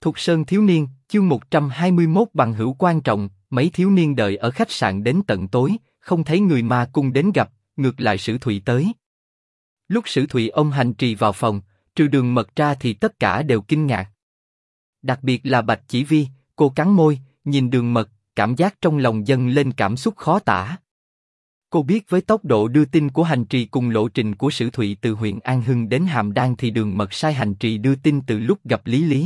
Thục Sơn thiếu niên, chương 121 bằng hữu quan trọng, mấy thiếu niên đợi ở khách sạn đến tận tối, không thấy người ma cung đến gặp, ngược lại Sử Thụy tới. Lúc Sử Thụy ôm hành trì vào phòng, trừ Đường Mật ra thì tất cả đều kinh ngạc. Đặc biệt là Bạch Chỉ Vi, cô cắn môi, nhìn Đường Mật, cảm giác trong lòng dâng lên cảm xúc khó tả. Cô biết với tốc độ đưa tin của hành trì cùng lộ trình của Sử Thụy từ huyện An Hưng đến Hàm Đan thì Đường Mật sai hành trì đưa tin từ lúc gặp Lý Lý.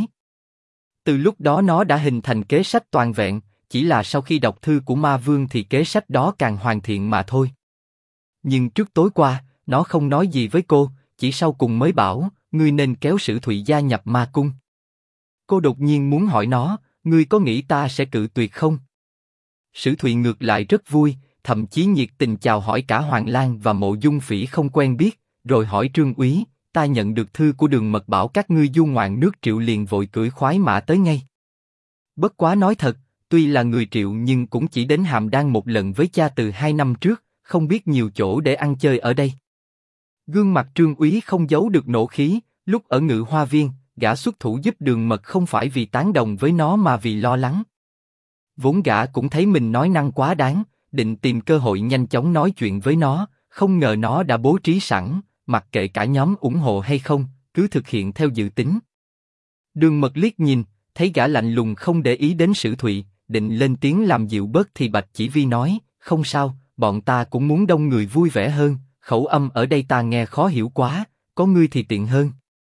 Từ lúc đó nó đã hình thành kế sách toàn vẹn, chỉ là sau khi đọc thư của Ma Vương thì kế sách đó càng hoàn thiện mà thôi. Nhưng trước tối qua, nó không nói gì với cô, chỉ sau cùng mới bảo, ngươi nên kéo Sử Thụy gia nhập Ma Cung. Cô đột nhiên muốn hỏi nó, ngươi có nghĩ ta sẽ cự tuyệt không? Sử Thụy ngược lại rất vui, thậm chí nhiệt tình chào hỏi cả Hoàng Lang và Mộ Dung Phỉ không quen biết, rồi hỏi Trương Úy, ta nhận được thư của Đường Mật bảo các ngươi du ngoạn nước Triệu liền vội cưỡi khoái mã tới ngay. Bất quá nói thật, tuy là người Triệu nhưng cũng chỉ đến Hàm Đan một lần với cha từ 2 năm trước, không biết nhiều chỗ để ăn chơi ở đây. Gương mặt Trương Úy không giấu được nộ khí, lúc ở Ngự Hoa Viên, gã xuất thủ giúp Đường Mật không phải vì tán đồng với nó mà vì lo lắng. Vốn gã cũng thấy mình nói năng quá đáng, định tìm cơ hội nhanh chóng nói chuyện với nó, không ngờ nó đã bố trí sẵn, mặc kệ cả nhóm ủng hộ hay không, cứ thực hiện theo dự tính. Đường Mật liếc nhìn, thấy gã lạnh lùng không để ý đến Sử Thụy, định lên tiếng làm dịu bớt thì Bạch Chỉ Vi nói, không sao, bọn ta cũng muốn đông người vui vẻ hơn, khẩu âm ở đây ta nghe khó hiểu quá, có ngươi thì tiện hơn.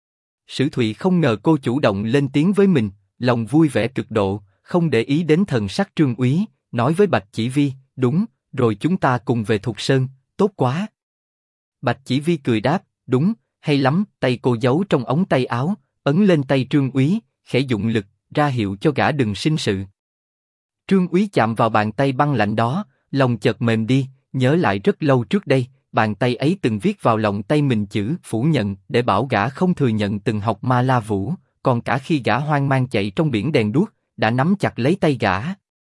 Sử Thụy không ngờ cô chủ động lên tiếng với mình, lòng vui vẻ cực độ, không để ý đến thần sắc Trương Úy, nói với Bạch Chỉ Vi, đúng, rồi chúng ta cùng về Thục Sơn, tốt quá. Bạch Chỉ Vi cười đáp, đúng, hay lắm, tay cô giấu trong ống tay áo, ấn lên tay Trương Úy, khẽ dụng lực, ra hiệu cho gã đừng sinh sự. Trương Úy chạm vào bàn tay băng lạnh đó, lòng chợt mềm đi, nhớ lại rất lâu trước đây, bàn tay ấy từng viết vào lòng tay mình chữ phủ nhận để bảo gã không thừa nhận từng học Ma La Vũ, còn cả khi gã hoang mang chạy trong biển đèn đuốc, đã nắm chặt lấy tay gã.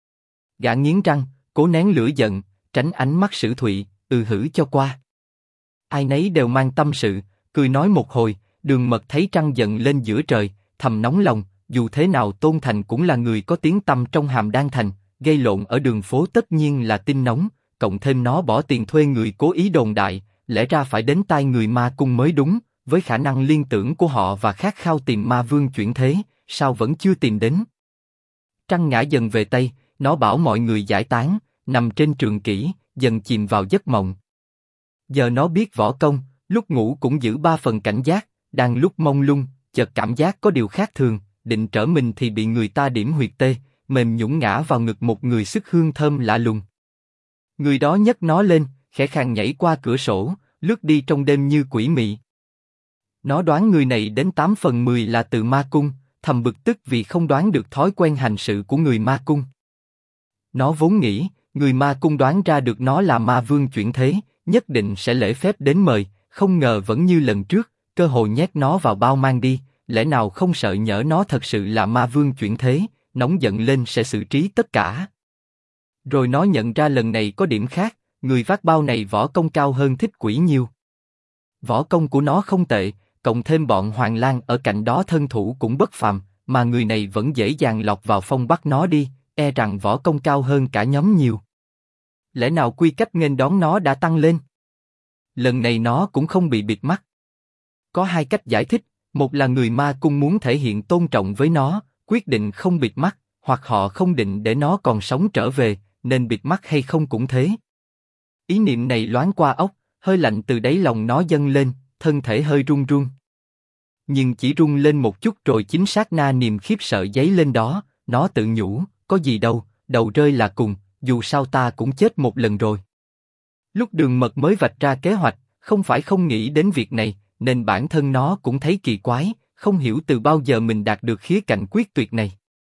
Gã nghiến răng, cố nén lửa giận, tránh ánh mắt Sử Thụy, hử cho qua. Ai nấy đều mang tâm sự, cười nói một hồi. Đường Mật thấy trăng dần lên giữa trời, thầm nóng lòng. Dù thế nào Tôn Thành cũng là người có tiếng tăm trong Hàm Đan thành, gây lộn ở đường phố tất nhiên là tin nóng. Cộng thêm nó bỏ tiền thuê người cố ý đồn đại, lẽ ra phải đến tai người Ma Cung mới đúng. Với khả năng liên tưởng của họ và khát khao tìm Ma Vương chuyển thế, sao vẫn chưa tìm đến? Trăng ngã dần về tây, nó bảo mọi người giải tán, nằm trên trường kỷ, dần chìm vào giấc mộng. Giờ nó biết võ công, lúc ngủ cũng giữ 3 phần cảnh giác, đang lúc mông lung, chợt cảm giác có điều khác thường, định trở mình thì bị người ta điểm huyệt tê, mềm nhũn ngã vào ngực một người sức hương thơm lạ lùng. Người đó nhấc nó lên, khẽ khàng nhảy qua cửa sổ, lướt đi trong đêm như quỷ mị. Nó đoán người này đến 8 phần 10 là từ Ma Cung, thầm bực tức vì không đoán được thói quen hành sự của người Ma Cung. Nó vốn nghĩ, người Ma Cung đoán ra được nó là Ma Vương chuyển thế, nhất định sẽ lễ phép đến mời, không ngờ vẫn như lần trước, cơ hội nhét nó vào bao mang đi, lẽ nào không sợ nhỡ nó thật sự là Ma Vương chuyển thế, nóng giận lên sẽ xử trí tất cả. Rồi nó nhận ra lần này có điểm khác, người vác bao này võ công cao hơn Thích Quỷ nhiều. Võ công của nó không tệ, cộng thêm bọn Hoàng Lang ở cạnh đó thân thủ cũng bất phàm, mà người này vẫn dễ dàng lọt vào phong bắt nó đi, e rằng võ công cao hơn cả nhóm nhiều. Lẽ nào quy cách nghênh đón nó đã tăng lên? Lần này nó cũng không bị bịt mắt. Có 2 cách giải thích, một là người Ma Cung muốn thể hiện tôn trọng với nó, quyết định không bịt mắt, hoặc họ không định để nó còn sống trở về, nên bịt mắt hay không cũng thế. Ý niệm này loáng qua óc, hơi lạnh từ đáy lòng nó dâng lên, thân thể hơi run run. Nhưng chỉ run lên một chút rồi chính sát na niềm khiếp sợ dấy lên đó, nó tự nhủ, có gì đâu, đầu rơi là cùng, dù sao ta cũng chết một lần rồi. Lúc Đường Mật mới vạch ra kế hoạch, không phải không nghĩ đến việc này, nên bản thân nó cũng thấy kỳ quái, không hiểu từ bao giờ mình đạt được khía cạnh quyết tuyệt này.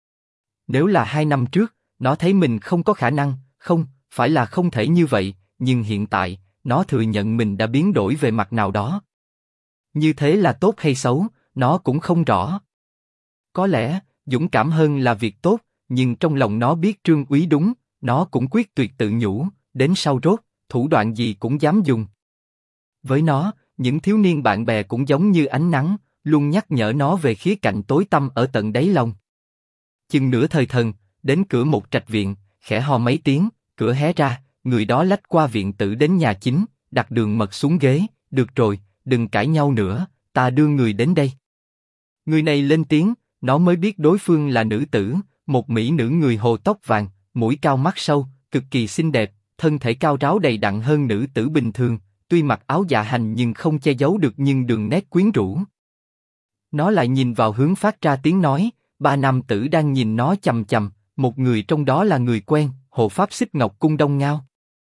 Nếu là 2 năm trước, nó thấy mình không có khả năng, không, phải là không thể như vậy, nhưng hiện tại, nó thừa nhận mình đã biến đổi về mặt nào đó. Như thế là tốt hay xấu, nó cũng không rõ. Có lẽ, dũng cảm hơn là việc tốt, nhưng trong lòng nó biết Trương Úy đúng, nó cũng quyết tuyệt tự nhủ, đến sau rốt, thủ đoạn gì cũng dám dùng. Với nó, những thiếu niên bạn bè cũng giống như ánh nắng, luôn nhắc nhở nó về khía cạnh tối tăm ở tận đáy lòng. chừng nửa thời thần, đến cửa một trạch viện, khẽ ho mấy tiếng, cửa hé ra, người đó lách qua viện tử đến nhà chính, đặt Đường Mật xuống ghế, được rồi, đừng cãi nhau nữa, ta đưa người đến đây. Người này lên tiếng, nó mới biết đối phương là nữ tử, một mỹ nữ người Hồ tóc vàng, mũi cao mắt sâu, cực kỳ xinh đẹp, thân thể cao ráo đầy đặn hơn nữ tử bình thường, tuy mặc áo dạ hành nhưng không che giấu được nhưng đường nét quyến rũ. Nó lại nhìn vào hướng phát ra tiếng nói, ba nam tử đang nhìn nó chằm chằm, một người trong đó là người quen, hộ pháp Xích Ngọc Cung Đông Ngao.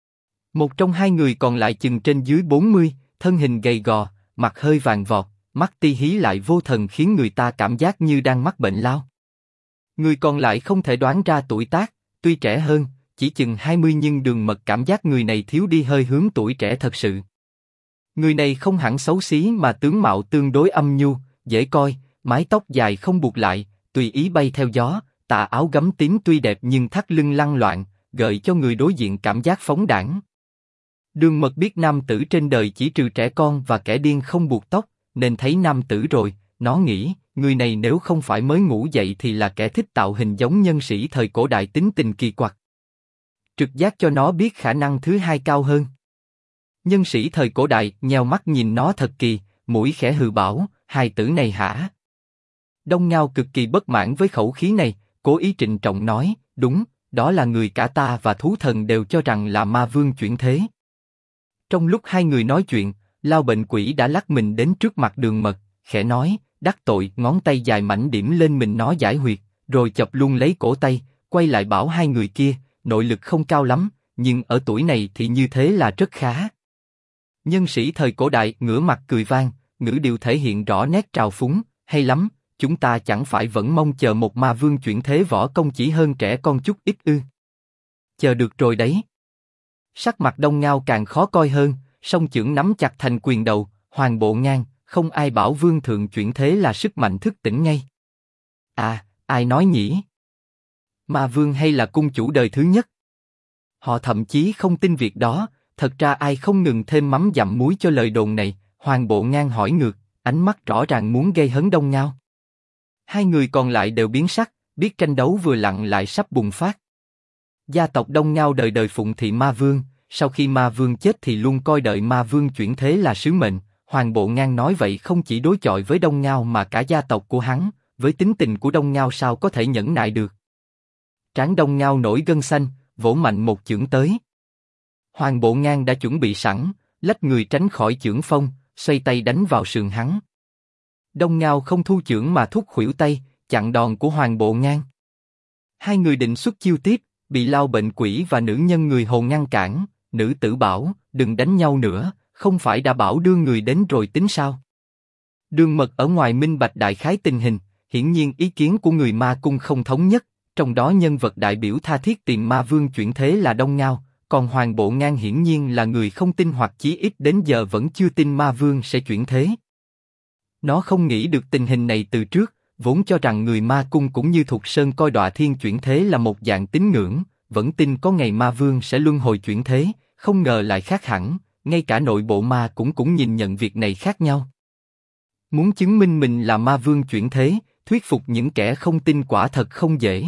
Một trong hai người còn lại chừng trên dưới 40, thân hình gầy gò, mặt hơi vàng vọt, mắt ti hí lại vô thần khiến người ta cảm giác như đang mắc bệnh lao. Người còn lại không thể đoán ra tuổi tác, tuy trẻ hơn, chỉ chừng 20 nhưng Đường Mật cảm giác người này thiếu đi hơi hướng tuổi trẻ thật sự. Người này không hẳn xấu xí mà tướng mạo tương đối âm nhu, dễ coi, mái tóc dài không buộc lại, tùy ý bay theo gió, tà áo gấm tím tuy đẹp nhưng thắt lưng lăn loạn, gợi cho người đối diện cảm giác phóng đãng. Đường Mật biết nam tử trên đời chỉ trừ trẻ con và kẻ điên không buộc tóc, nên thấy nam tử rồi, nó nghĩ, người này nếu không phải mới ngủ dậy thì là kẻ thích tạo hình giống nhân sĩ thời cổ đại tính tình kỳ quặc. Trực giác cho nó biết khả năng thứ hai cao hơn. Nhân sĩ thời cổ đại nheo mắt nhìn nó thật kỳ, mũi khẽ hừ bảo, hài tử này hả? Đông Ngao cực kỳ bất mãn với khẩu khí này, cố ý trịnh trọng nói, đúng, đó là người cả ta và thú thần đều cho rằng là ma vương chuyển thế. Trong lúc hai người nói chuyện, Lao Bệnh Quỷ đã lắc mình đến trước mặt Đường Mật, khẽ nói, đắc tội, ngón tay dài mảnh điểm lên mình nó giải huyệt, rồi chập luôn lấy cổ tay, quay lại bảo hai người kia, nội lực không cao lắm, nhưng ở tuổi này thì như thế là rất khá. Nhân sĩ thời cổ đại ngửa mặt cười vang, ngữ điệu thể hiện rõ nét trào phúng, hay lắm, chúng ta chẳng phải vẫn mong chờ một ma vương chuyển thế võ công chỉ hơn trẻ con chút ít ư? Chờ được rồi đấy. Sắc mặt Đông Ngao càng khó coi hơn, song chưởng nắm chặt thành quyền đầu, Hoàng Bộ Ngang, không ai bảo vương thượng chuyển thế là sức mạnh thức tỉnh ngay. À, ai nói nhỉ? Ma vương hay là cung chủ đời thứ nhất? Họ thậm chí không tin việc đó, thật ra ai không ngừng thêm mắm dặm muối cho lời đồn này, Hoàng Bộ Ngang hỏi ngược, ánh mắt rõ ràng muốn gây hấn Đông Ngao. Hai người còn lại đều biến sắc, biết tranh đấu vừa lặng lại sắp bùng phát. Gia tộc Đông Ngao đời đời phụng thị ma vương, sau khi ma vương chết thì luôn coi đợi ma vương chuyển thế là sứ mệnh. Hoàng Bộ Ngang nói vậy không chỉ đối chọi với Đông Ngao mà cả gia tộc của hắn, với tính tình của Đông Ngao sao có thể nhẫn nại được. Trán Đông Ngao nổi gân xanh, vỗ mạnh một chưởng tới. Hoàng Bộ Ngang đã chuẩn bị sẵn, lách người tránh khỏi chưởng phong, xoay tay đánh vào sườn hắn. Đông Ngao không thu chưởng mà thúc khuỷu tay, chặn đòn của Hoàng Bộ Ngang. Hai người định xuất chiêu tiếp, bị Lao Bệnh Quỷ và nữ nhân người Hồ ngăn cản. Nữ tử bảo, đừng đánh nhau nữa, không phải đã bảo đưa người đến rồi tính sao? Đường Mật ở ngoài minh bạch đại khái tình hình, hiển nhiên ý kiến của người ma cung không thống nhất, trong đó nhân vật đại biểu tha thiết tìm ma vương chuyển thế là Đông Ngao, còn Hoàng Bộ Ngang hiển nhiên là người không tin hoặc chí ít đến giờ vẫn chưa tin ma vương sẽ chuyển thế. Nó không nghĩ được tình hình này từ trước, vốn cho rằng người ma cung cũng như Thục Sơn coi Đọa Thiên chuyển thế là một dạng tín ngưỡng, vẫn tin có ngày ma vương sẽ luân hồi chuyển thế, không ngờ lại khác hẳn, ngay cả nội bộ ma cũng nhìn nhận việc này khác nhau. Muốn chứng minh mình là ma vương chuyển thế, thuyết phục những kẻ không tin quả thật không dễ.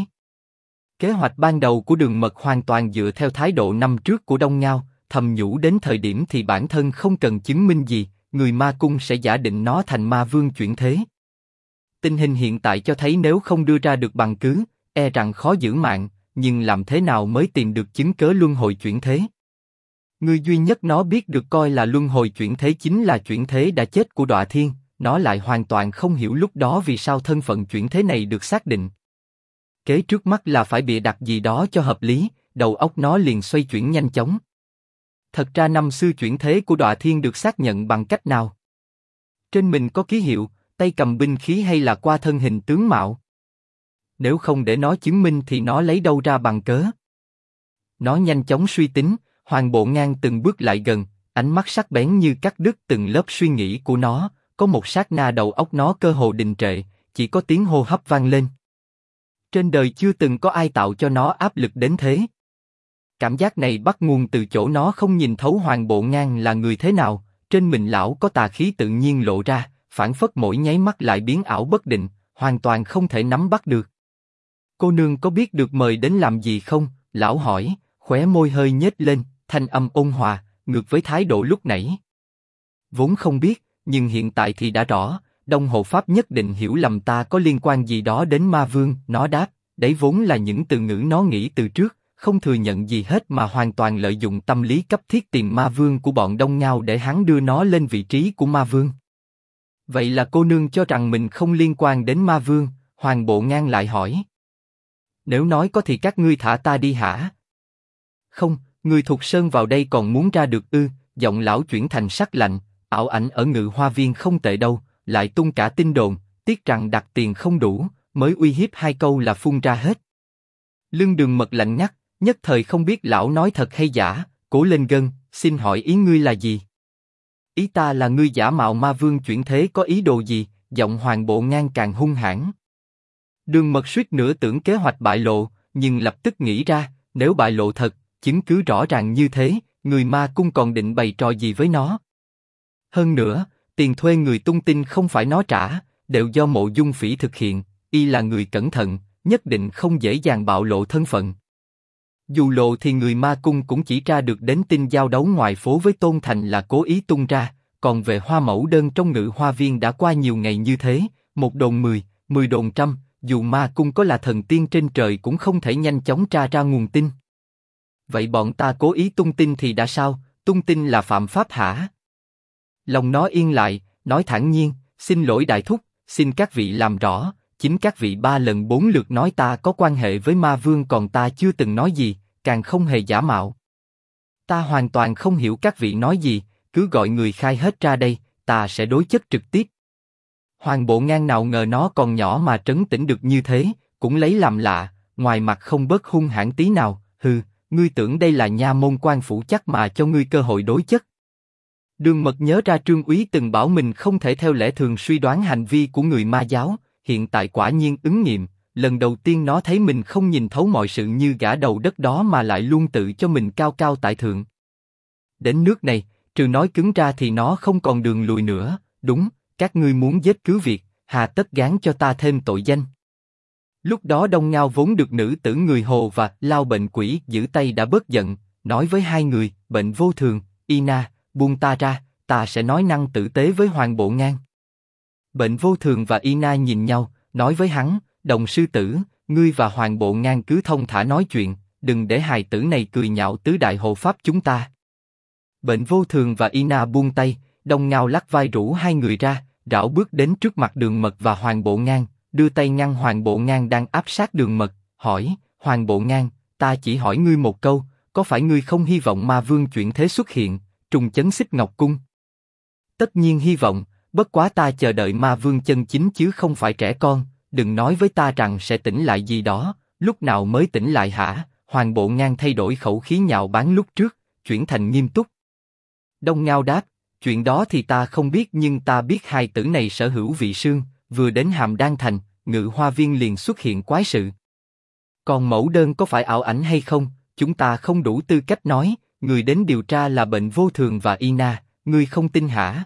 Kế hoạch ban đầu của Đường Mật hoàn toàn dựa theo thái độ năm trước của Đông Ngao, thầm nhủ đến thời điểm thì bản thân không cần chứng minh gì, người ma cung sẽ giả định nó thành ma vương chuyển thế. Tình hình hiện tại cho thấy nếu không đưa ra được bằng cứ, e rằng khó giữ mạng, nhưng làm thế nào mới tìm được chứng cớ luân hồi chuyển thế? Người duy nhất nó biết được coi là luân hồi chuyển thế chính là chuyển thế đã chết của Đọa Thiên, nó lại hoàn toàn không hiểu lúc đó vì sao thân phận chuyển thế này được xác định. Kế trước mắt là phải bịa đặt gì đó cho hợp lý, đầu óc nó liền xoay chuyển nhanh chóng. Thật ra năm xưa chuyển thế của Đọa Thiên được xác nhận bằng cách nào? Trên mình có ký hiệu, tay cầm binh khí hay là qua thân hình tướng mạo? Nếu không để nó chứng minh thì nó lấy đâu ra bằng cớ? Nó nhanh chóng suy tính, Hoàng Bộ Ngang từng bước lại gần, ánh mắt sắc bén như cắt đứt từng lớp suy nghĩ của nó, có một sát na đầu óc nó cơ hồ đình trệ, chỉ có tiếng hô hấp vang lên. Trên đời chưa từng có ai tạo cho nó áp lực đến thế. Cảm giác này bắt nguồn từ chỗ nó không nhìn thấu Hoàng Bộ Ngang là người thế nào, trên mình lão có tà khí tự nhiên lộ ra, phảng phất mỗi nháy mắt lại biến ảo bất định, hoàn toàn không thể nắm bắt được. Cô nương có biết được mời đến làm gì không? Lão hỏi, khóe môi hơi nhếch lên, thanh âm ôn hòa, ngược với thái độ lúc nãy. Vốn không biết, nhưng hiện tại thì đã rõ, Đông Hộ Pháp nhất định hiểu lầm ta có liên quan gì đó đến ma vương. Nó đáp, đấy vốn là những từ ngữ nó nghĩ từ trước, không thừa nhận gì hết mà hoàn toàn lợi dụng tâm lý cấp thiết tìm ma vương của bọn Đông Ngao để hắn đưa nó lên vị trí của ma vương. Vậy là cô nương cho rằng mình không liên quan đến ma vương? Hoàng Bộ Ngang lại hỏi. Nếu nói có thì các ngươi thả ta đi hả? Không, người thuộc sơn vào đây còn muốn ra được ư? Giọng lão chuyển thành sắc lạnh. Ảo ảnh ở Ngự Hoa Viên không tệ đâu, lại tung cả tin đồn, tiếc rằng đặt tiền không đủ, mới uy hiếp 2 câu là phun ra hết. Lương Đường Mật lạnh ngắt, nhất thời không biết lão nói thật hay giả. Cố lên gân, xin hỏi ý ngươi là gì? Ý ta là ngươi giả mạo ma vương chuyển thế có ý đồ gì? Giọng Hoàng Bộ Ngang càng hung hãn. Đường Mật suýt nữa tưởng kế hoạch bại lộ, nhưng lập tức nghĩ ra, nếu bại lộ thật, chứng cứ rõ ràng như thế, người ma cung còn định bày trò gì với nó? Hơn nữa, tiền thuê người tung tin không phải nó trả, đều do Mộ Dung Phỉ thực hiện. Y là người cẩn thận, nhất định không dễ dàng bạo lộ thân phận. Dù lộ thì người ma cung cũng chỉ tra được đến tin giao đấu ngoài phố với Tôn Thành là cố ý tung ra. Còn về Hoa Mẫu Đơn trong Ngự Hoa Viên đã qua nhiều ngày như thế, một đồn 10, 10 đồn trăm, dù ma cung có là thần tiên trên trời cũng không thể nhanh chóng tra ra nguồn tin. Vậy bọn ta cố ý tung tin thì đã sao? Tung tin là phạm pháp hả? Lòng nó yên lại, nói thản nhiên, xin lỗi đại thúc, xin các vị làm rõ, chính các vị 3 lần 4 lượt nói ta có quan hệ với ma vương còn ta chưa từng nói gì, càng không hề giả mạo. Ta hoàn toàn không hiểu các vị nói gì, cứ gọi người khai hết ra đây, ta sẽ đối chất trực tiếp. Hoàng Bộ Ngang nào ngờ nó còn nhỏ mà trấn tĩnh được như thế, cũng lấy làm lạ, ngoài mặt không bớt hung hãn tí nào. Hừ, ngươi tưởng đây là nha môn quan phủ chắc mà cho ngươi cơ hội đối chất? Đường Mật nhớ ra Trương Úy từng bảo mình không thể theo lẽ thường suy đoán hành vi của người ma giáo, hiện tại quả nhiên ứng nghiệm. Lần đầu tiên nó thấy mình không nhìn thấu mọi sự như gã đầu đất đó mà lại luôn tự cho mình cao cao tại thượng. Đến nước này, trừ nói cứng ra thì nó không còn đường lùi nữa. Đúng, các ngươi muốn giết cứ việc, hà tất gán cho ta thêm tội danh. Lúc đó Đông Ngao vốn được nữ tử người Hồ và Lao Bệnh Quỷ giữ tay đã bớt giận, nói với 2 người, Bệnh Vô Thường, Ina, buông ta ra, ta sẽ nói năng tử tế với Hoàng Bộ Ngang. Bệnh Vô Thường và Ina nhìn nhau, nói với hắn, Đồng sư tử, ngươi và Hoàng Bộ Ngang cứ thông thả nói chuyện, đừng để hài tử này cười nhạo tứ đại hộ pháp chúng ta. Bệnh Vô Thường và Ina buông tay, Đông Ngao lắc vai rủ 2 người ra, rảo bước đến trước mặt Đường Mật và Hoàng Bộ Ngang, đưa tay ngăn Hoàng Bộ Ngang đang áp sát Đường Mật, hỏi, Hoàng Bộ Ngang, ta chỉ hỏi ngươi một câu, có phải ngươi không hy vọng ma vương chuyển thế xuất hiện, trùng chấn Xích Ngọc Cung? Tất nhiên hy vọng, bất quá ta chờ đợi ma vương chân chính chứ không phải trẻ con, đừng nói với ta rằng sẽ tỉnh lại gì đó, lúc nào mới tỉnh lại hả? Hoàng Bộ Ngang thay đổi khẩu khí nhạo báng lúc trước, chuyển thành nghiêm túc. Đông Ngao đáp, chuyện đó thì ta không biết nhưng ta biết hài tử này sở hữu vị sương, vừa đến Hàm Đan Thành, Ngự Hoa Viên liền xuất hiện quái sự. Còn mẫu đơn có phải ảo ảnh hay không, chúng ta không đủ tư cách nói, người đến điều tra là Bệnh Vô Thường và Ina, ngươi không tin hả?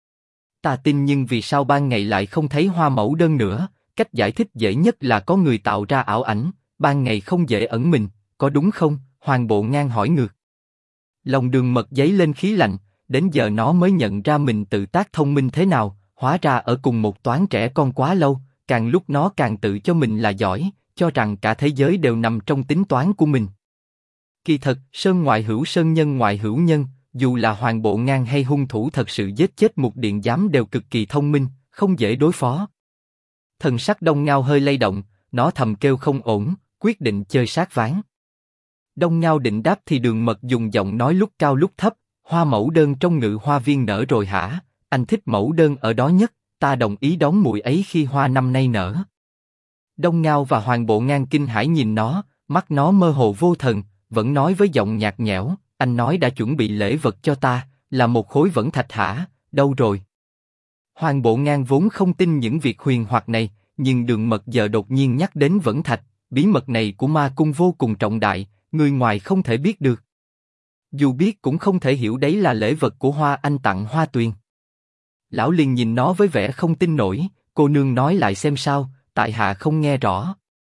Ta tin nhưng vì sao ban ngày lại không thấy Hoa Mẫu Đơn nữa? Cách giải thích dễ nhất là có người tạo ra ảo ảnh, ban ngày không dễ ẩn mình, có đúng không? Hoàng Bộ Ngang hỏi ngược. Lòng Đường Mật dấy lên khí lạnh, đến giờ nó mới nhận ra mình tự tác thông minh thế nào, hóa ra ở cùng một toán trẻ con quá lâu, càng lúc nó càng tự cho mình là giỏi, cho rằng cả thế giới đều nằm trong tính toán của mình. Kỳ thật, sơn ngoại hữu sơn nhân ngoại hữu nhân, dù là Hoàng Bộ Ngang hay hung thủ thật sự giết chết Mục Điện Giám đều cực kỳ thông minh, không dễ đối phó. Thần sắc Đông Ngao hơi lay động, nó thầm kêu không ổn, quyết định chơi sát ván. Đông Ngao định đáp thì Đường Mật dùng giọng nói lúc cao lúc thấp, Hoa Mẫu Đơn trong Ngự Hoa Viên nở rồi hả? Anh thích mẫu đơn ở đó nhất, ta đồng ý đón muội ấy khi hoa năm nay nở. Đông Ngao và Hoàng Bộ Ngang kinh hãi nhìn nó, mắt nó mơ hồ vô thần, vẫn nói với giọng nhạt nhẽo, anh nói đã chuẩn bị lễ vật cho ta, là một khối vẫn thạch hả, đâu rồi? Hoàng Bộ Ngang vốn không tin những việc huyền hoặc này, nhưng Đường Mật giờ đột nhiên nhắc đến vẫn thạch, bí mật này của ma cung vô cùng trọng đại, người ngoài không thể biết được. Dù biết cũng không thể hiểu đấy là lễ vật của Hoa Anh tặng Hoa Tuyền. Lão liền nhìn nó với vẻ không tin nổi, cô nương nói lại xem sao, tại hạ không nghe rõ.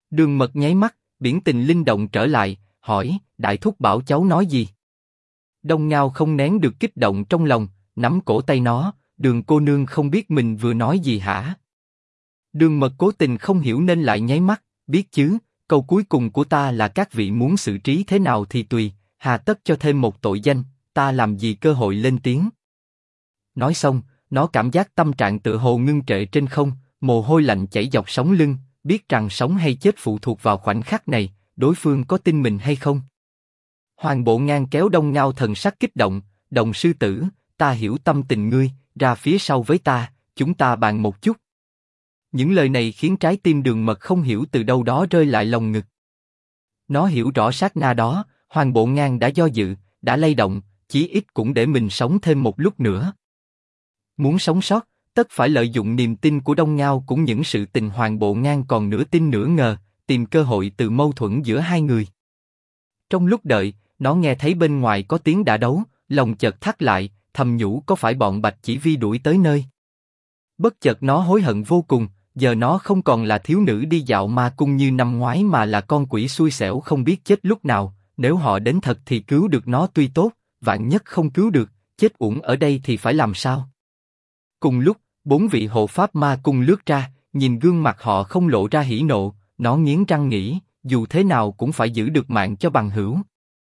Đường Mật nháy mắt, biển tình linh động trở lại, hỏi, đại thúc bảo cháu nói gì? Đông Ngao không nén được kích động trong lòng, nắm cổ tay nó, Đường cô nương không biết mình vừa nói gì hả? Đường Mật cố tình không hiểu nên lại nháy mắt, biết chứ, câu cuối cùng của ta là các vị muốn xử trí thế nào thì tùy, hà tất cho thêm một tội danh, ta làm gì cơ hội lên tiếng. Nói xong, nó cảm giác tâm trạng tựa hồ ngưng trệ trên không, mồ hôi lạnh chảy dọc sống lưng, biết rằng sống hay chết phụ thuộc vào khoảnh khắc này, đối phương có tin mình hay không. Hoàng Bộ Ngang kéo Đông Ngao thần sắc kích động, Đồng sư tử, ta hiểu tâm tình ngươi, ra phía sau với ta, chúng ta bàn một chút. Những lời này khiến trái tim Đường Mật không hiểu từ đâu đó rơi lại lòng ngực. Nó hiểu rõ sát na đó, Hoàng Bộ Ngang đã do dự, đã lay động, chí ít cũng để mình sống thêm một lúc nữa. Muốn sống sót, tất phải lợi dụng niềm tin của Đông Ngao cũng những sự tình Hoàng Bộ Ngang còn nửa tin nửa ngờ, tìm cơ hội từ mâu thuẫn giữa hai người. Trong lúc đợi, nó nghe thấy bên ngoài có tiếng đả đấu, lòng chợt thắt lại, thầm nhủ có phải bọn Bạch Chỉ Vi đuổi tới nơi. Bất chợt nó hối hận vô cùng, giờ nó không còn là thiếu nữ đi dạo ma cung như năm ngoái mà là con quỷ xui xẻo không biết chết lúc nào, nếu họ đến thật thì cứu được nó tuy tốt, vạn nhất không cứu được, chết uổng ở đây thì phải làm sao? Cùng lúc, 4 vị hộ pháp ma cung lướt ra, nhìn gương mặt họ không lộ ra hỉ nộ, nó nghiến răng nghĩ, dù thế nào cũng phải giữ được mạng cho bằng hữu.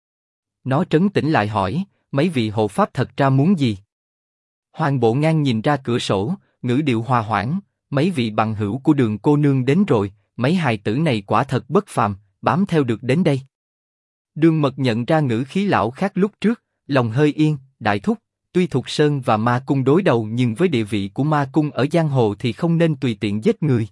Nó trấn tĩnh lại hỏi, mấy vị hộ pháp thật ra muốn gì? Hoàng Bộ Ngang nhìn ra cửa sổ, ngữ điệu hòa hoãn, mấy vị bằng hữu của Đường cô nương đến rồi, mấy hài tử này quả thật bất phàm, bám theo được đến đây. Đường Mật nhận ra ngữ khí lão khác lúc trước, lòng hơi yên, đại thúc, tuy Thục Sơn và Ma Cung đối đầu nhưng với địa vị của Ma Cung ở giang hồ thì không nên tùy tiện giết người.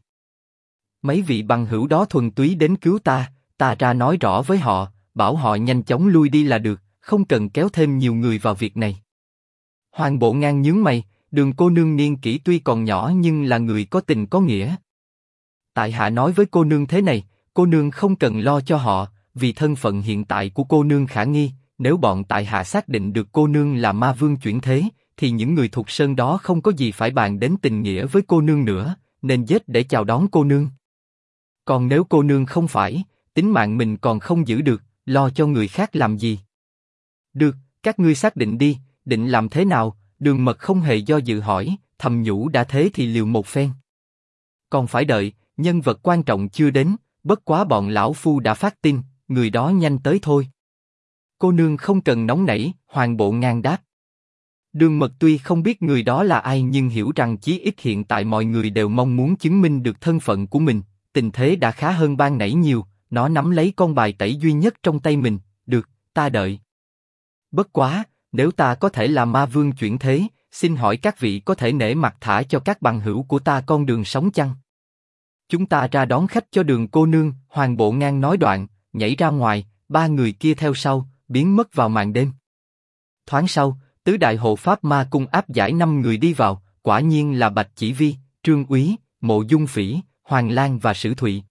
Mấy vị bằng hữu đó thuần túy đến cứu ta ra nói rõ với họ, bảo họ nhanh chóng lui đi là được, không cần kéo thêm nhiều người vào việc này. Hoàng Bộ Ngang nhướng mày, Đường cô nương niên kỷ tuy còn nhỏ nhưng là người có tình có nghĩa. Tại hạ nói với cô nương thế này, cô nương không cần lo cho họ, vì thân phận hiện tại của cô nương khả nghi, nếu bọn tại hạ xác định được cô nương là ma vương chuyển thế, thì những người Thục Sơn đó không có gì phải bàn đến tình nghĩa với cô nương nữa, nên giết để chào đón cô nương. Còn nếu cô nương không phải, tính mạng mình còn không giữ được, lo cho người khác làm gì? Được, các ngươi xác định đi, định làm thế nào? Đường Mật không hề do dự hỏi, thầm nhủ đã thế thì liều một phen. Còn phải đợi, nhân vật quan trọng chưa đến, bất quá bọn lão phu đã phát tin, người đó nhanh tới thôi. Cô nương không cần nóng nảy, Hoàng Bộ Ngang đáp. Đường Mật tuy không biết người đó là ai nhưng hiểu rằng chí ít hiện tại mọi người đều mong muốn chứng minh được thân phận của mình, tình thế đã khá hơn ban nãy nhiều, nó nắm lấy con bài tẩy duy nhất trong tay mình, được, ta đợi. Bất quá, nếu ta có thể là ma vương chuyển thế, xin hỏi các vị có thể nể mặt thả cho các bằng hữu của ta con đường sống chăng? Chúng ta ra đón khách cho Đường cô nương, Hoàng Bộ Ngang nói đoạn, nhảy ra ngoài, 3 người kia theo sau, biến mất vào màn đêm. Thoáng sau, tứ đại hộ pháp ma cung áp giải 5 người đi vào, quả nhiên là Bạch Chỉ Vi, Trương Úy, Mộ Dung Phỉ, Hoàng Lan và Sử Thụy.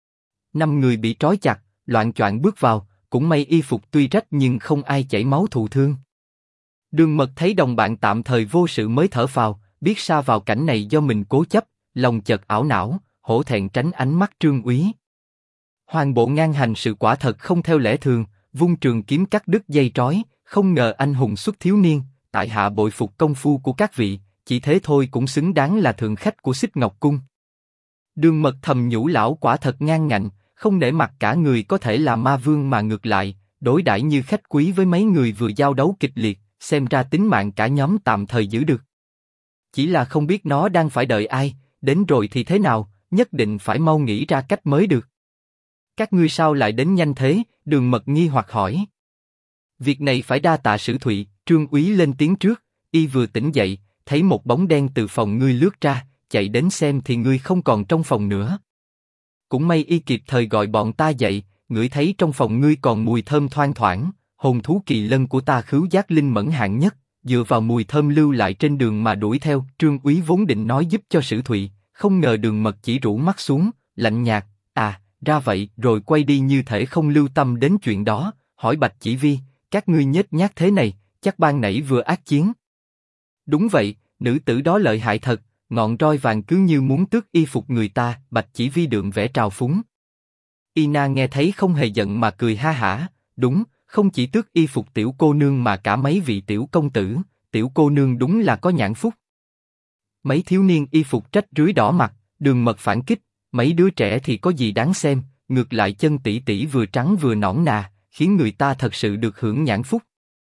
5 người bị trói chặt, loạng choạng bước vào, cũng may y phục tuy rách nhưng không ai chảy máu thụ thương. Đường Mật thấy đồng bạn tạm thời vô sự mới thở phào, biết sa vào cảnh này do mình cố chấp, lòng chợt ảo não, hổ thẹn tránh ánh mắt Trương Úy. Hoàng Bộ Ngang hành sự quả thật không theo lẽ thường, vung trường kiếm cắt đứt dây trói, không ngờ anh hùng xuất thiếu niên, tại hạ bội phục công phu của các vị, chỉ thế thôi cũng xứng đáng là thượng khách của Xích Ngọc Cung. Đường Mật thầm nhủ lão quả thật ngang ngạnh, không nể mặt cả người có thể là ma vương mà ngược lại, đối đãi như khách quý với mấy người vừa giao đấu kịch liệt, xem ra tính mạng cả nhóm tạm thời giữ được. Chỉ là không biết nó đang phải đợi ai, đến rồi thì thế nào, nhất định phải mau nghĩ ra cách mới được. Các ngươi sao lại đến nhanh thế? Đường Mật nghi hoặc hỏi. Việc này phải đa tạ Sử Thụy, Trương Úy lên tiếng trước, y vừa tỉnh dậy, thấy một bóng đen từ phòng ngươi lướt ra, chạy đến xem thì ngươi không còn trong phòng nữa. Cũng may y kịp thời gọi bọn ta dậy, ngửi thấy trong phòng ngươi còn mùi thơm thoang thoảng, hồn thú kỳ lân của ta khứu giác linh mẫn hạng nhất, dựa vào mùi thơm lưu lại trên đường mà đuổi theo. Trương Úy vốn định nói giúp cho Sử Thụy, không ngờ Đường Mật chỉ rũ mắt xuống, lạnh nhạt, ra vậy, rồi quay đi như thể không lưu tâm đến chuyện đó, hỏi Bạch Chỉ Vi, các ngươi nhếch nhác thế này, chắc ban nãy vừa ác chiến. Đúng vậy, nữ tử đó lợi hại thật, ngọn roi vàng cứ như muốn tước y phục người ta. Bạch Chỉ Vi đượm vẻ trào phúng. Ina nghe thấy không hề giận mà cười ha hả, đúng, không chỉ tước y phục tiểu cô nương mà cả mấy vị tiểu công tử, tiểu cô nương đúng là có nhãn phúc. Mấy thiếu niên y phục trách rưới đỏ mặt, Đường Mật phản kích, mấy đứa trẻ thì có gì đáng xem, ngược lại chân tỷ tỷ vừa trắng vừa nõn nà, khiến người ta thật sự được hưởng nhãn phúc.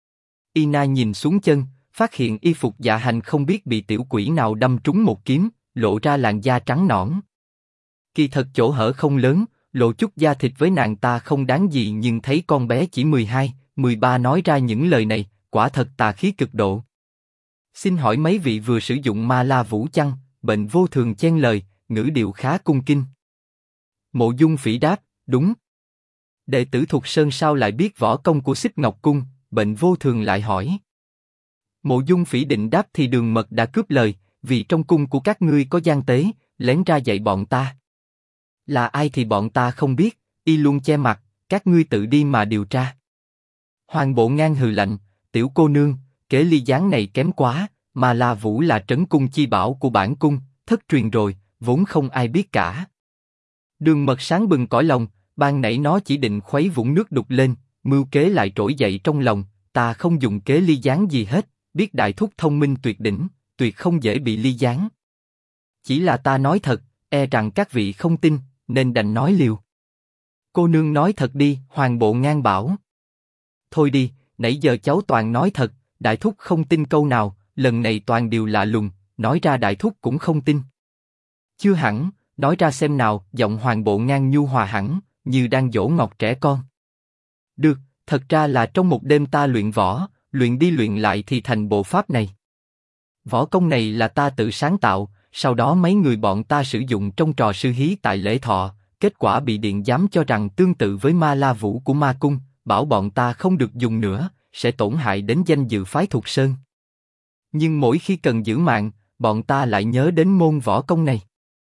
Ina nhìn xuống chân, phát hiện y phục dạ hành không biết bị tiểu quỷ nào đâm trúng một kiếm, lộ ra làn da trắng nõn. Kỳ thật chỗ hở không lớn, lộ chút da thịt với nàng ta không đáng gì, nhưng thấy con bé chỉ 12, 13 nói ra những lời này, quả thật tà khí cực độ. Xin hỏi mấy vị vừa sử dụng ma la vũ chăng? Bệnh vô thường chen lời, ngữ điệu khá cung kính. Mộ Dung Phỉ đáp, đúng. Đệ tử Thục Sơn sao lại biết võ công của Xích Ngọc Cung? Bệnh vô thường lại hỏi. Mộ Dung Phỉ định đáp thì Đường Mật đã cướp lời, vì trong cung của các ngươi có gian tế, lén ra dạy bọn ta. Là ai thì bọn ta không biết, y luôn che mặt, các ngươi tự đi mà điều tra. Hoàng Bộ Ngang hừ lạnh, tiểu cô nương, kế ly gián này kém quá, mà La Vũ là trấn cung chi bảo của bản cung, thất truyền rồi, vốn không ai biết cả. Đường Mật sáng bừng cõi lòng, ban nãy nó chỉ định khuấy vũng nước đục lên, mưu kế lại trỗi dậy trong lòng, ta không dùng kế ly gián gì hết, biết đại thúc thông minh tuyệt đỉnh, tuyệt không dễ bị ly gián. Chỉ là ta nói thật, e rằng các vị không tin, nên đành nói liều. Cô nương nói thật đi, Hoàng Bộ Ngang bảo. Thôi đi, nãy giờ cháu toàn nói thật, đại thúc không tin câu nào, lần này toàn điều lạ lùng, nói ra đại thúc cũng không tin. Chưa hẳn, nói ra xem nào, giọng Hoàng Bộ Ngang nhu hòa hẳn, như đang dỗ ngọt trẻ con. Được, thật ra là trong một đêm ta luyện võ, luyện đi luyện lại thì thành bộ pháp này. Võ công này là ta tự sáng tạo, sau đó mấy người bọn ta sử dụng trong trò sư hí tại lễ thọ, kết quả bị điện giám cho rằng tương tự với ma la vũ của ma cung, bảo bọn ta không được dùng nữa, sẽ tổn hại đến danh dự phái Thục Sơn. Nhưng mỗi khi cần giữ mạng, bọn ta lại nhớ đến môn võ công này.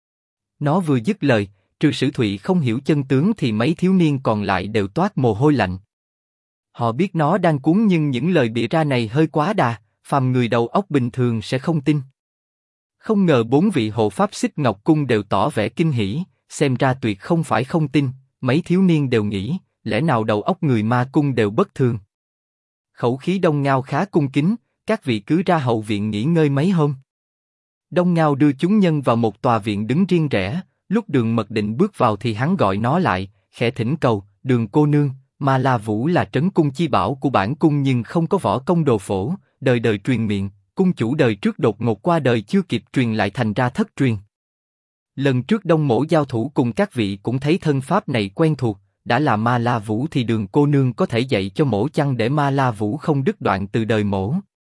Nó vừa dứt lời, trừ Sử Thụy không hiểu chân tướng thì mấy thiếu niên còn lại đều toát mồ hôi lạnh. Họ biết nó đang cuốn nhưng những lời bịa ra này hơi quá đà, phàm người đầu óc bình thường sẽ không tin. Không ngờ bốn vị hộ pháp Xích Ngọc Cung đều tỏ vẻ kinh hỉ, xem ra tuyệt không phải không tin, mấy thiếu niên đều nghĩ, lẽ nào đầu óc người ma cung đều bất thường. Khẩu khí Đông Ngao khá cung kính, các vị cứ ra hậu viện nghỉ ngơi mấy hôm. Đông Ngao đưa chúng nhân vào một tòa viện đứng riêng rẽ, lúc Đường Mật định bước vào thì hắn gọi nó lại, khẽ thỉnh cầu, Đường cô nương, Ma La Vũ là trấn cung chi bảo của bản cung nhưng không có võ công đồ phổ, đời đời truyền miệng, cung chủ đời trước đột ngột qua đời chưa kịp truyền lại thành ra thất truyền. Lần trước Đông Mỗ giao thủ cùng các vị cũng thấy thân pháp này quen thuộc, đã là Ma La Vũ thì Đường cô nương có thể dạy cho mỗ chăng để Ma La Vũ không đứt đoạn từ đời mỗ.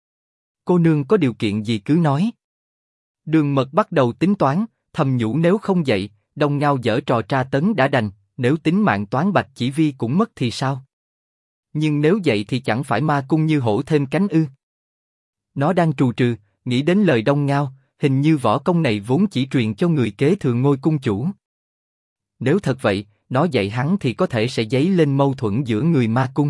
Cô nương có điều kiện gì cứ nói. Đường Mật bắt đầu tính toán, thầm nhủ nếu không dạy, Đông Ngao giở trò tra tấn đã đành, nếu tính mạng Toán Bạch Chỉ Vi cũng mất thì sao? Nhưng nếu dạy thì chẳng phải ma cung như hổ thêm cánh ư? Nó đang trù trừ, nghĩ đến lời Đông Ngao, hình như võ công này vốn chỉ truyền cho người kế thừa ngôi cung chủ. Nếu thật vậy, nó dạy hắn thì có thể sẽ dấy lên mâu thuẫn giữa người ma cung.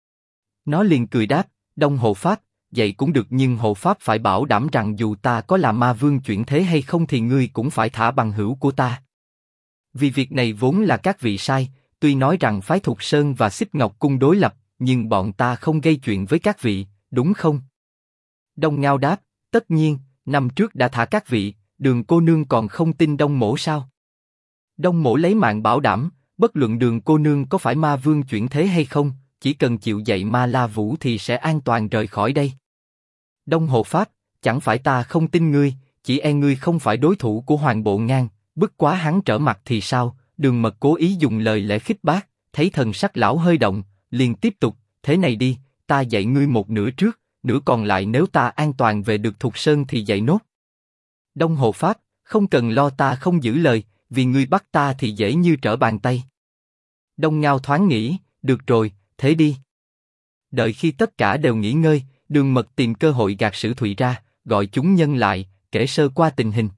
Nó liền cười đáp, Đông hộ pháp, dạy cũng được nhưng hộ pháp phải bảo đảm rằng dù ta có là ma vương chuyển thế hay không thì ngươi cũng phải thả bằng hữu của ta. Vì việc này vốn là các vị sai, tuy nói rằng phái Thục Sơn và Xích Ngọc Cung đối lập, nhưng bọn ta không gây chuyện với các vị, đúng không? Đông Ngao đáp, tất nhiên, năm trước đã thả các vị, Đường cô nương còn không tin Đông Mỗ sao? Đông Mỗ lấy mạng bảo đảm, bất luận Đường cô nương có phải ma vương chuyển thế hay không, chỉ cần chịu dạy Ma La Vũ thì sẽ an toàn rời khỏi đây. Đông hộ pháp, chẳng phải ta không tin ngươi, chỉ e ngươi không phải đối thủ của Hoàng Bộ Ngang, bức quá hắn trở mặt thì sao? Đường Mật cố ý dùng lời lẽ khích bác, thấy thần sắc lão hơi động, liền tiếp tục, thế này đi, ta dạy ngươi một nửa trước, nửa còn lại nếu ta an toàn về được Thục Sơn thì dạy nốt. Đông hộ pháp, không cần lo ta không giữ lời, vì ngươi bắt ta thì dễ như trở bàn tay. Đông Ngao thoáng nghĩ, được rồi, thế đi. Đợi khi tất cả đều nghỉ ngơi, Đường Mật tìm cơ hội gạt Sử Thụy ra, gọi chúng nhân lại, kể sơ qua tình hình.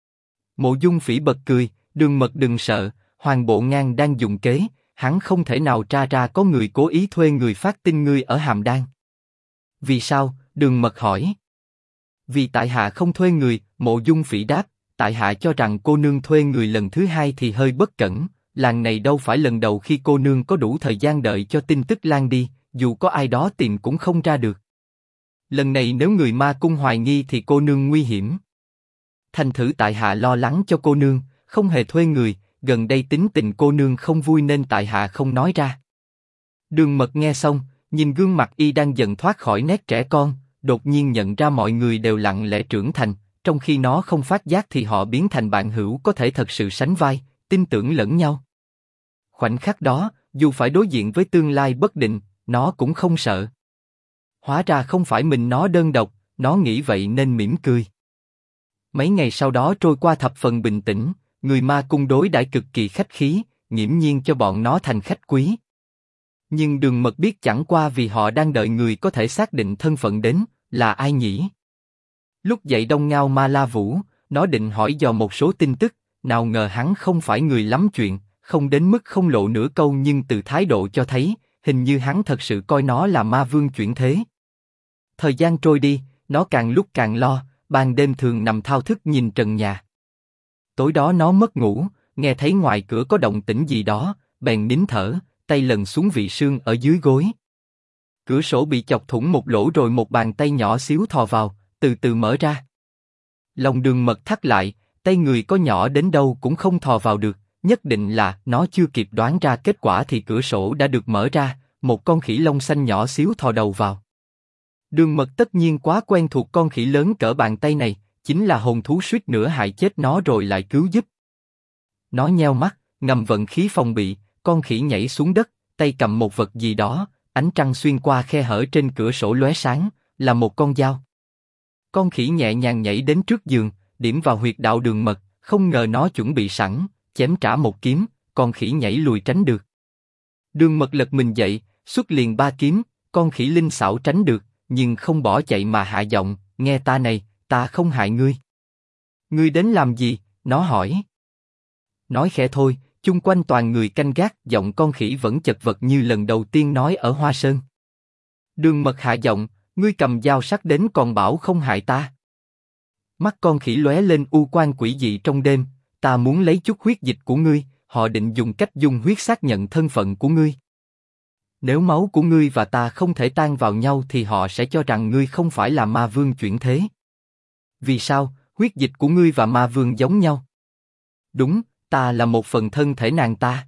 Mộ Dung Phỉ bật cười, Đường Mật đừng sợ, Hoàng Bộ Ngang đang dùng kế, hắn không thể nào tra ra có người cố ý thuê người phát tin ngươi ở Hàm Đan. Vì sao? Đường Mật hỏi. Vì tại hạ không thuê người, Mộ Dung Phỉ đáp, tại hạ cho rằng cô nương thuê người lần thứ hai thì hơi bất cẩn, làng này đâu phải lần đầu khi cô nương có đủ thời gian đợi cho tin tức lan đi, dù có ai đó tìm cũng không ra được. Lần này nếu người ma cung hoài nghi thì cô nương nguy hiểm. Thành thử tại hạ lo lắng cho cô nương, không hề thuê người, gần đây tính tình cô nương không vui nên tại hạ không nói ra. Đường Mật nghe xong, nhìn gương mặt y đang dần thoát khỏi nét trẻ con, đột nhiên nhận ra mọi người đều lặng lẽ trưởng thành, trong khi nó không phát giác thì họ biến thành bạn hữu có thể thật sự sánh vai, tin tưởng lẫn nhau. Khoảnh khắc đó, dù phải đối diện với tương lai bất định, nó cũng không sợ. Hóa ra không phải mình nó đơn độc, nó nghĩ vậy nên mỉm cười. Mấy ngày sau đó trôi qua thập phần bình tĩnh, người ma cung đối đãi cực kỳ khách khí, nghiễm nhiên cho bọn nó thành khách quý. Nhưng Đường Mật biết chẳng qua vì họ đang đợi người có thể xác định thân phận đến, là ai nhỉ? Lúc dậy Đông Ngao Ma La Vũ, nó định hỏi dò một số tin tức, nào ngờ hắn không phải người lắm chuyện, không đến mức không lộ nửa câu nhưng từ thái độ cho thấy, hình như hắn thật sự coi nó là ma vương chuyển thế. Thời gian trôi đi, nó càng lúc càng lo, ban đêm thường nằm thao thức nhìn trần nhà. Tối đó nó mất ngủ, nghe thấy ngoài cửa có động tĩnh gì đó, bèn nín thở, tay lần xuống vị xương ở dưới gối. Cửa sổ bị chọc thủng một lỗ rồi một bàn tay nhỏ xíu thò vào, từ từ mở ra. Lòng Đường Mật thắt lại, tay người có nhỏ đến đâu cũng không thò vào được, nhất định là nó chưa kịp đoán ra kết quả thì cửa sổ đã được mở ra, một con khỉ lông xanh nhỏ xíu thò đầu vào. Đường Mật tất nhiên quá quen thuộc con khỉ lớn cỡ bàn tay này, chính là hồn thú suýt nữa hại chết nó rồi lại cứu giúp. Nó nheo mắt, ngầm vận khí phòng bị, con khỉ nhảy xuống đất, tay cầm một vật gì đó, ánh trăng xuyên qua khe hở trên cửa sổ lóe sáng, là một con dao. Con khỉ nhẹ nhàng nhảy đến trước giường, điểm vào huyệt đạo Đường Mật, không ngờ nó chuẩn bị sẵn, chém trả một kiếm, con khỉ nhảy lùi tránh được. Đường Mật lật mình dậy, xuất liền ba kiếm, con khỉ linh xảo tránh được, nhưng không bỏ chạy mà hạ giọng, nghe ta này, ta không hại ngươi. Ngươi đến làm gì? Nó hỏi. Nói khẽ thôi, chung quanh toàn người canh gác, giọng con khỉ vẫn chật vật như lần đầu tiên nói ở Hoa Sơn. Đường Mật hạ giọng, ngươi cầm dao sắc đến còn bảo không hại ta. Mắt con khỉ lóe lên u quang quỷ dị trong đêm, ta muốn lấy chút huyết dịch của ngươi, họ định dùng cách dung huyết xác nhận thân phận của ngươi. Nếu máu của ngươi và ta không thể tan vào nhau thì họ sẽ cho rằng ngươi không phải là ma vương chuyển thế. Vì sao? Huyết dịch của ngươi và ma vương giống nhau. Đúng, ta là một phần thân thể nàng ta.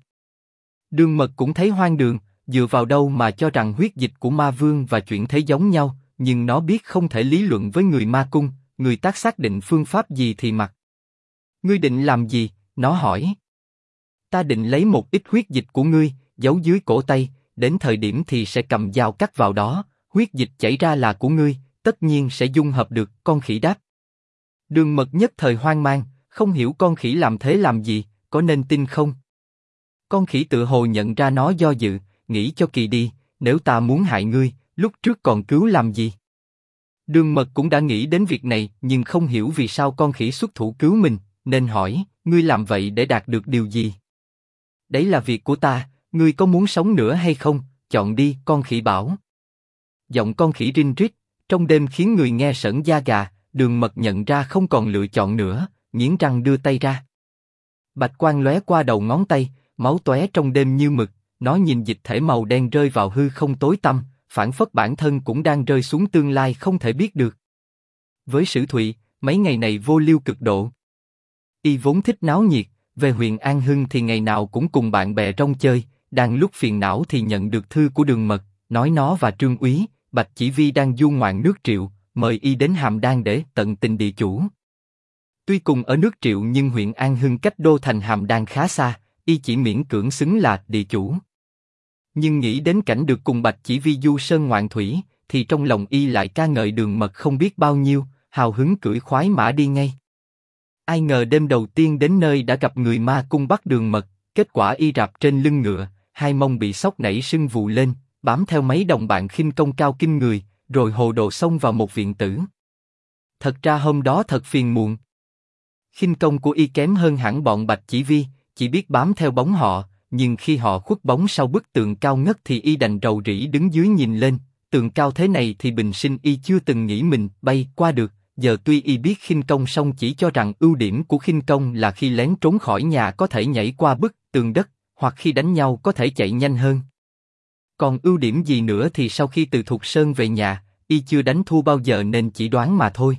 Đường Mật cũng thấy hoang đường, dựa vào đâu mà cho rằng huyết dịch của ma vương và chuyển thế giống nhau, nhưng nó biết không thể lý luận với người ma cung, người tác xác định phương pháp gì thì mặc. Ngươi định làm gì? Nó hỏi. Ta định lấy một ít huyết dịch của ngươi, giấu dưới cổ tay, đến thời điểm thì sẽ cầm dao cắt vào đó, huyết dịch chảy ra là của ngươi, tất nhiên sẽ dung hợp được, con khỉ đáp. Đường Mật nhất thời hoang mang, không hiểu con khỉ làm thế làm gì, có nên tin không? Con khỉ tự hồ nhận ra nó do dự, nghĩ cho kỳ đi, nếu ta muốn hại ngươi, lúc trước còn cứu làm gì? Đường Mật cũng đã nghĩ đến việc này, nhưng không hiểu vì sao con khỉ xuất thủ cứu mình, nên hỏi, ngươi làm vậy để đạt được điều gì? Đấy là việc của ta, ngươi có muốn sống nữa hay không? Chọn đi, con khỉ bảo. Giọng con khỉ rinh rít, trong đêm khiến người nghe sởn da gà. Đường Mật nhận ra không còn lựa chọn nữa, nghiến răng đưa tay ra. Bạch quang lóe qua đầu ngón tay, máu tóe trong đêm như mực. Nó nhìn dịch thể màu đen rơi vào hư không tối tăm, phảng phất bản thân cũng đang rơi xuống tương lai không thể biết được. Với Sử Thụy, mấy ngày này vô lưu cực độ. Y vốn thích náo nhiệt, về huyện An Hưng thì ngày nào cũng cùng bạn bè rong chơi. Đang lúc phiền não thì nhận được thư của Đường Mật, nói nó và Trương Úy, Bạch Chỉ Vi đang du ngoạn nước Triệu, mời y đến Hàm Đan để tận tình địa chủ. Tuy cùng ở nước Triệu nhưng huyện An Hưng cách đô thành Hàm Đan khá xa, y chỉ miễn cưỡng xứng là địa chủ. Nhưng nghĩ đến cảnh được cùng Bạch Chỉ Vi du sơn ngoạn thủy, thì trong lòng y lại ca ngợi Đường Mật không biết bao nhiêu, hào hứng cưỡi khoái mã đi ngay. Ai ngờ đêm đầu tiên đến nơi đã gặp người ma cung bắt Đường Mật, kết quả y rạp trên lưng ngựa, hai mông bị sóc nảy sưng vù lên, bám theo mấy đồng bạn khinh công cao kinh người, rồi hồ đồ xông vào một viện tử. Thật ra hôm đó thật phiền muộn. Khinh công của y kém hơn hẳn bọn Bạch Chỉ Vi, chỉ biết bám theo bóng họ, nhưng khi họ khuất bóng sau bức tường cao ngất thì y đành rầu rĩ đứng dưới nhìn lên. Tường cao thế này thì bình sinh y chưa từng nghĩ mình bay qua được. Giờ tuy y biết khinh công song chỉ cho rằng ưu điểm của khinh công là khi lén trốn khỏi nhà có thể nhảy qua bức tường đất, hoặc khi đánh nhau có thể chạy nhanh hơn. Còn ưu điểm gì nữa thì sau khi từ Thục Sơn về nhà, y chưa đánh thua bao giờ nên chỉ đoán mà thôi.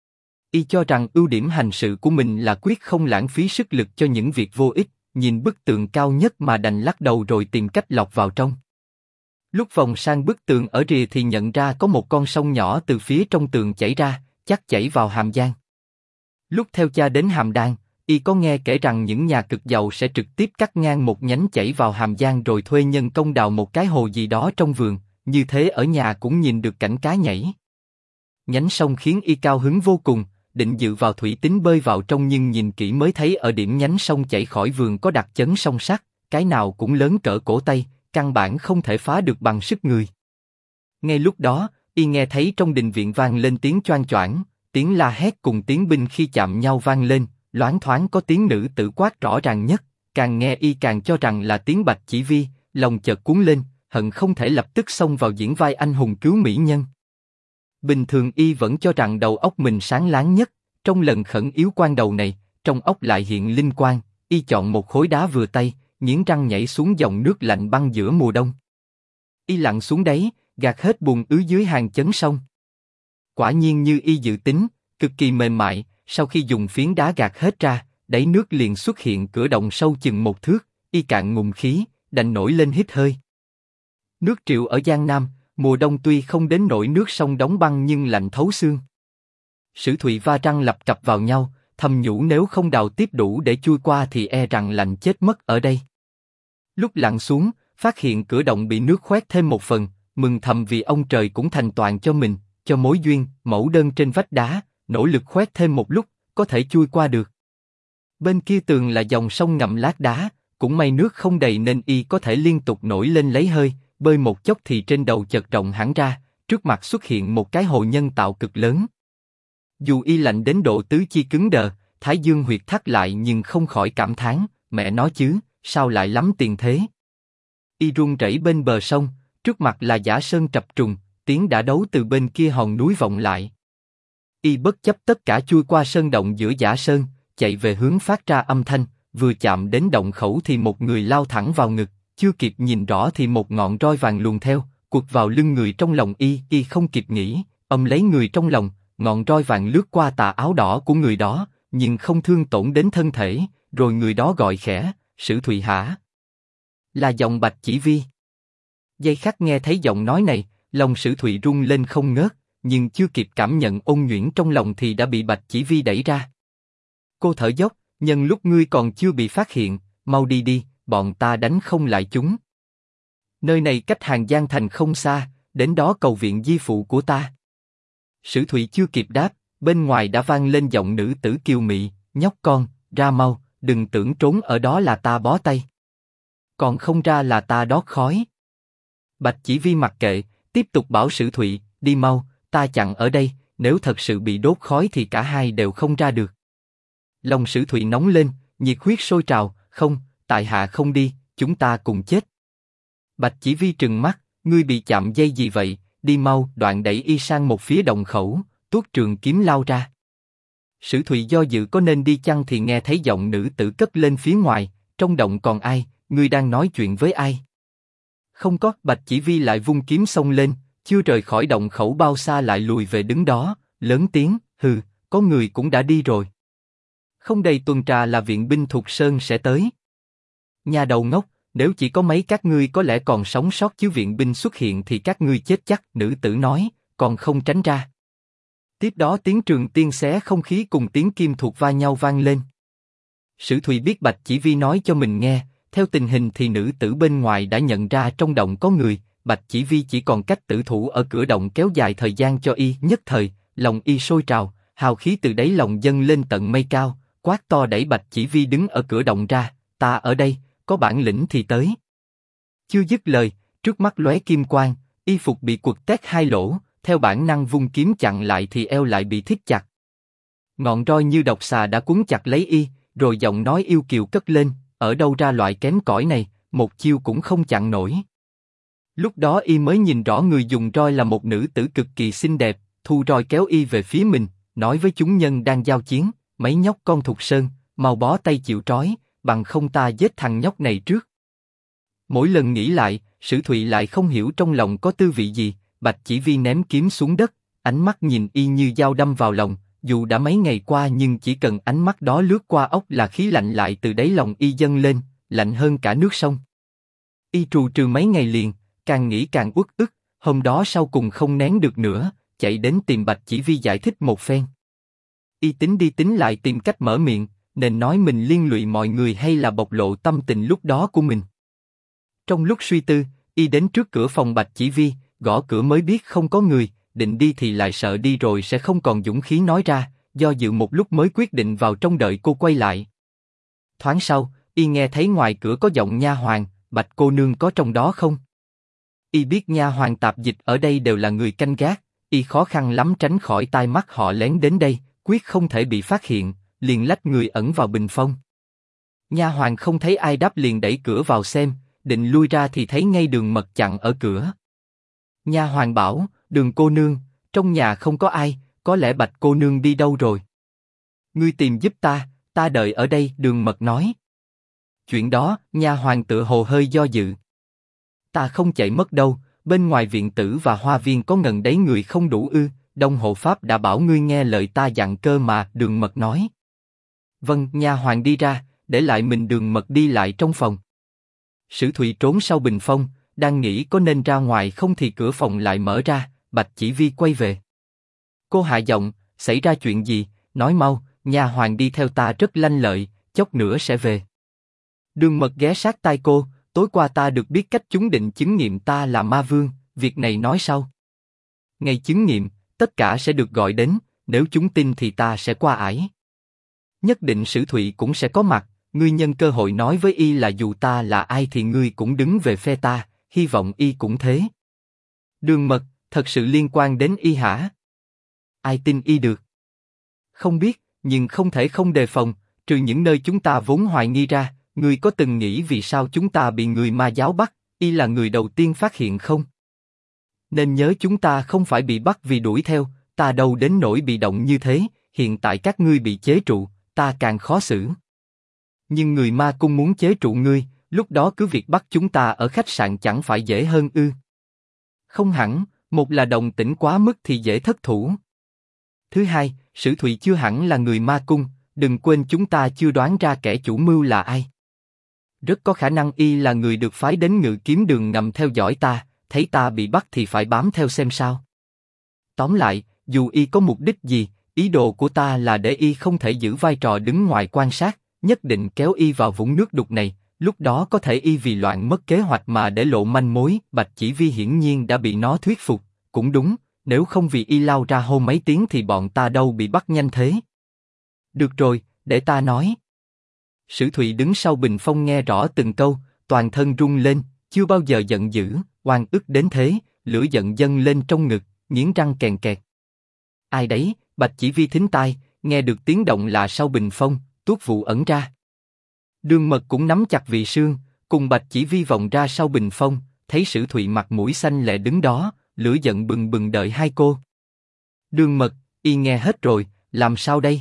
Y cho rằng ưu điểm hành sự của mình là quyết không lãng phí sức lực cho những việc vô ích, nhìn bức tường cao nhất mà đành lắc đầu rồi tìm cách lọt vào trong. Lúc vòng sang bức tường ở rìa thì nhận ra có một con sông nhỏ từ phía trong tường chảy ra, chắc chảy vào Hàm Giang. Lúc theo cha đến Hàm Đan, y có nghe kể rằng những nhà cực giàu sẽ trực tiếp cắt ngang một nhánh chảy vào Hàm Giang rồi thuê nhân công đào một cái hồ gì đó trong vườn, như thế ở nhà cũng nhìn được cảnh cá nhảy. Nhánh sông khiến y cao hứng vô cùng, định dự vào thủy tính bơi vào trong nhưng nhìn kỹ mới thấy ở điểm nhánh sông chảy khỏi vườn có đặt chấn song sắt, cái nào cũng lớn cỡ cổ tay, căn bản không thể phá được bằng sức người. Ngay lúc đó, y nghe thấy trong đình viện vang lên tiếng choang choảng, tiếng la hét cùng tiếng binh khi chạm nhau vang lên, loáng thoáng có tiếng nữ tử quát rõ ràng nhất, càng nghe y càng cho rằng là tiếng Bạch Chỉ Vi, lòng chợt cuốn lên, hận không thể lập tức xông vào diễn vai anh hùng cứu mỹ nhân. Bình thường y vẫn cho rằng đầu óc mình sáng láng nhất, trong lần khẩn yếu quan đầu này, trong óc lại hiện linh quang, y chọn một khối đá vừa tay, nghiến răng nhảy xuống dòng nước lạnh băng giữa mùa đông. Y lặn xuống đáy, gạt hết bùn ứ dưới hàng chấn sông. Quả nhiên như y dự tính, cực kỳ mềm mại, sau khi dùng phiến đá gạt hết ra, đáy nước liền xuất hiện cửa động sâu chừng 1 thước, y cạn ngụm khí, đành nổi lên hít hơi. Nước triệu ở Giang Nam, mùa đông tuy không đến nỗi nước sông đóng băng nhưng lạnh thấu xương. Sử Thụy va răng lập cặp vào nhau, thầm nhủ nếu không đào tiếp đủ để chui qua thì e rằng lạnh chết mất ở đây. Lúc lặn xuống, phát hiện cửa động bị nước khoét thêm một phần, mừng thầm vì ông trời cũng thành toàn cho mình, cho mối duyên, mẫu đơn trên vách đá, nỗ lực khoét thêm một lúc, có thể chui qua được. Bên kia tường là dòng sông ngầm lát đá, cũng may nước không đầy nên y có thể liên tục nổi lên lấy hơi, bơi một chốc thì trên đầu chợt rộng hẳn ra, trước mặt xuất hiện một cái hồ nhân tạo cực lớn. Dù y lạnh đến độ tứ chi cứng đờ, thái dương huyệt thắt lại nhưng không khỏi cảm thán, mẹ nói chứ, sao lại lắm tiền thế? Y run rẩy bên bờ sông, trước mặt là Giả Sơn trập trùng, tiếng đã đấu từ bên kia hòn núi vọng lại. Y bất chấp tất cả chui qua sơn động giữa Giả Sơn, chạy về hướng phát ra âm thanh, vừa chạm đến động khẩu thì một người lao thẳng vào ngực, chưa kịp nhìn rõ thì một ngọn roi vàng luồn theo, quật vào lưng người trong lòng y không kịp nghĩ, lấy người trong lòng, ngọn roi vàng lướt qua tà áo đỏ của người đó, nhưng không thương tổn đến thân thể, rồi người đó gọi khẽ, Sử Thụy hả? Là giọng Bạch Chỉ Vi. Giây khắc nghe thấy giọng nói này, lòng Sử Thụy rung lên không ngớt, nhưng chưa kịp cảm nhận ôn nhuyễn trong lòng thì đã bị Bạch Chỉ Vi đẩy ra. Cô thở dốc, nhân lúc ngươi còn chưa bị phát hiện, mau đi đi, bọn ta đánh không lại chúng. Nơi này cách Hàng Giang thành không xa, đến đó cầu viện di phụ của ta. Sử Thụy chưa kịp đáp, bên ngoài đã vang lên giọng nữ tử kiều mị, nhóc con, ra mau, đừng tưởng trốn ở đó là ta bó tay. Còn không ra là ta đốt khói. Bạch Chỉ Vi mặc kệ, tiếp tục bảo Sử Thụy, đi mau, ta chặn ở đây, nếu thật sự bị đốt khói thì cả hai đều không ra được. Lòng Sử Thụy nóng lên, nhiệt huyết sôi trào, không, tại hạ không đi, chúng ta cùng chết. Bạch Chỉ Vi trừng mắt, ngươi bị chạm dây gì vậy, đi mau, đoạn đẩy y sang một phía động khẩu, tuốt trường kiếm lao ra. Sử Thụy do dự có nên đi chăng thì nghe thấy giọng nữ tử cất lên phía ngoài, trong động còn ai, ngươi đang nói chuyện với ai? Không có, Bạch Chỉ Vi lại vung kiếm xông lên, chưa rời khỏi động khẩu bao xa lại lùi về đứng đó, lớn tiếng, hừ, có người cũng đã đi rồi. Không đầy tuần trà là viện binh Thục Sơn sẽ tới. Nhà đầu ngốc, nếu chỉ có mấy các ngươi có lẽ còn sống sót chứ viện binh xuất hiện thì các ngươi chết chắc, nữ tử nói, còn không tránh ra. Tiếp đó tiếng trường tiên xé không khí cùng tiếng kim thuộc va nhau vang lên. Sử Thụy biết Bạch Chỉ Vi nói cho mình nghe, theo tình hình thì nữ tử bên ngoài đã nhận ra trong động có người, Bạch Chỉ Vi chỉ còn cách tử thủ ở cửa động kéo dài thời gian cho y, nhất thời, lòng y sôi trào, hào khí từ đáy lòng dâng lên tận mây cao, quát to đẩy Bạch Chỉ Vi đứng ở cửa động ra, ta ở đây, có bản lĩnh thì tới. Chưa dứt lời, trước mắt lóe kim quang, y phục bị quật tét 2 lỗ, theo bản năng vung kiếm chặn lại thì eo lại bị thít chặt. Ngọn roi như độc xà đã cuốn chặt lấy y, rồi giọng nói yêu kiều cất lên, ở đâu ra loại kém cỏi này, một chiêu cũng không chặn nổi. Lúc đó y mới nhìn rõ người dùng roi là một nữ tử cực kỳ xinh đẹp, thu roi kéo y về phía mình, nói với chúng nhân đang giao chiến, mấy nhóc con Thục Sơn, mau bó tay chịu trói, bằng không ta giết thằng nhóc này trước. Mỗi lần nghĩ lại, Sử Thụy lại không hiểu trong lòng có tư vị gì. Bạch Chỉ Vi ném kiếm xuống đất, ánh mắt nhìn y như dao đâm vào lòng. Dù đã mấy ngày qua nhưng chỉ cần ánh mắt đó lướt qua óc là khí lạnh lại từ đáy lòng y dâng lên, lạnh hơn cả nước sông. Y trù trừ mấy ngày liền, càng nghĩ càng uất ức. Hôm đó sau cùng không nén được nữa, chạy đến tìm Bạch Chỉ Vi giải thích một phen. Y tính đi tính lại tìm cách mở miệng, nên nói mình liên lụy mọi người hay là bộc lộ tâm tình lúc đó của mình. Trong lúc suy tư, y đến trước cửa phòng Bạch Chỉ Vi, gõ cửa mới biết không có người, định đi thì lại sợ đi rồi sẽ không còn dũng khí nói ra, do dự một lúc mới quyết định vào trong đợi cô quay lại. Thoáng sau, y nghe thấy ngoài cửa có giọng nha hoàn, Bạch cô nương có trong đó không? Y biết nha hoàn tạp dịch ở đây đều là người canh gác, y khó khăn lắm tránh khỏi tai mắt họ lén đến đây, quyết không thể bị phát hiện, liền lách người ẩn vào bình phong. Nha hoàn không thấy ai đáp liền đẩy cửa vào xem, định lui ra thì thấy ngay Đường Mật chặn ở cửa. Nha hoàn bảo, Đường cô nương, trong nhà không có ai, có lẽ Bạch cô nương đi đâu rồi. Ngươi tìm giúp ta đợi ở đây, Đường Mật nói. Chuyện đó, nha hoàn tựa hồ hơi do dự. Ta không chạy mất đâu, bên ngoài viện tử và hoa viên có ngần đấy người không đủ ư, Đông hộ pháp đã bảo ngươi nghe lời ta dặn cơ mà, Đường Mật nói. Vâng, nha hoàn đi ra, để lại mình Đường Mật đi lại trong phòng. Sử Thụy trốn sau bình phong, đang nghĩ có nên ra ngoài không thì cửa phòng lại mở ra, Bạch Chỉ Vi quay về. Cô hạ giọng, xảy ra chuyện gì, nói mau, nha hoàn đi theo ta rất lanh lợi, chốc nữa sẽ về. Đường Mật ghé sát tai cô, tối qua ta được biết cách chúng định chứng nghiệm ta là ma vương, việc này nói sau. Ngày chứng nghiệm, tất cả sẽ được gọi đến, nếu chúng tin thì ta sẽ qua ải. Nhất định Sử Thụy cũng sẽ có mặt, ngươi nhân cơ hội nói với y là dù ta là ai thì ngươi cũng đứng về phe ta, hy vọng y cũng thế. Đường Mật, thật sự liên quan đến y hả? Ai tin y được? Không biết, nhưng không thể không đề phòng, trừ những nơi chúng ta vốn hoài nghi ra, ngươi có từng nghĩ vì sao chúng ta bị người ma giáo bắt, y là người đầu tiên phát hiện không? Nên nhớ chúng ta không phải bị bắt vì đuổi theo, ta đâu đến nỗi bị động như thế, hiện tại các ngươi bị chế trụ, ta càng khó xử. Nhưng người ma cung muốn chế trụ ngươi, lúc đó cứ việc bắt chúng ta ở khách sạn chẳng phải dễ hơn ư? Không hẳn, một là đồng tĩnh quá mức thì dễ thất thủ. Thứ hai, Sử Thụy chưa hẳn là người ma cung, đừng quên chúng ta chưa đoán ra kẻ chủ mưu là ai. Rất có khả năng y là người được phái đến Ngự Kiếm Đường ngầm theo dõi ta, thấy ta bị bắt thì phải bám theo xem sao. Tóm lại, dù y có mục đích gì, ý đồ của ta là để y không thể giữ vai trò đứng ngoài quan sát, nhất định kéo y vào vũng nước đục này, lúc đó có thể y vì loạn mất kế hoạch mà để lộ manh mối. Bạch Chỉ Vi hiển nhiên đã bị nó thuyết phục, cũng đúng, nếu không vì y lao ra hô mấy tiếng thì bọn ta đâu bị bắt nhanh thế. Được rồi, để ta nói. Sử Thụy đứng sau bình phong nghe rõ từng câu, toàn thân rung lên, chưa bao giờ giận dữ, oan ức đến thế, lửa giận dâng lên trong ngực, nghiến răng kèn kẹt. Ai đấy? Bạch Chỉ Vi thính tai, nghe được tiếng động lạ sau bình phong, tuốt vụ ẩn ra. Đường Mật cũng nắm chặt vị sương, cùng Bạch Chỉ Vi vòng ra sau bình phong, thấy Sử Thụy mặt mũi xanh lè đứng đó, lửa giận bừng bừng đợi hai cô. Đường Mật, y nghe hết rồi, làm sao đây?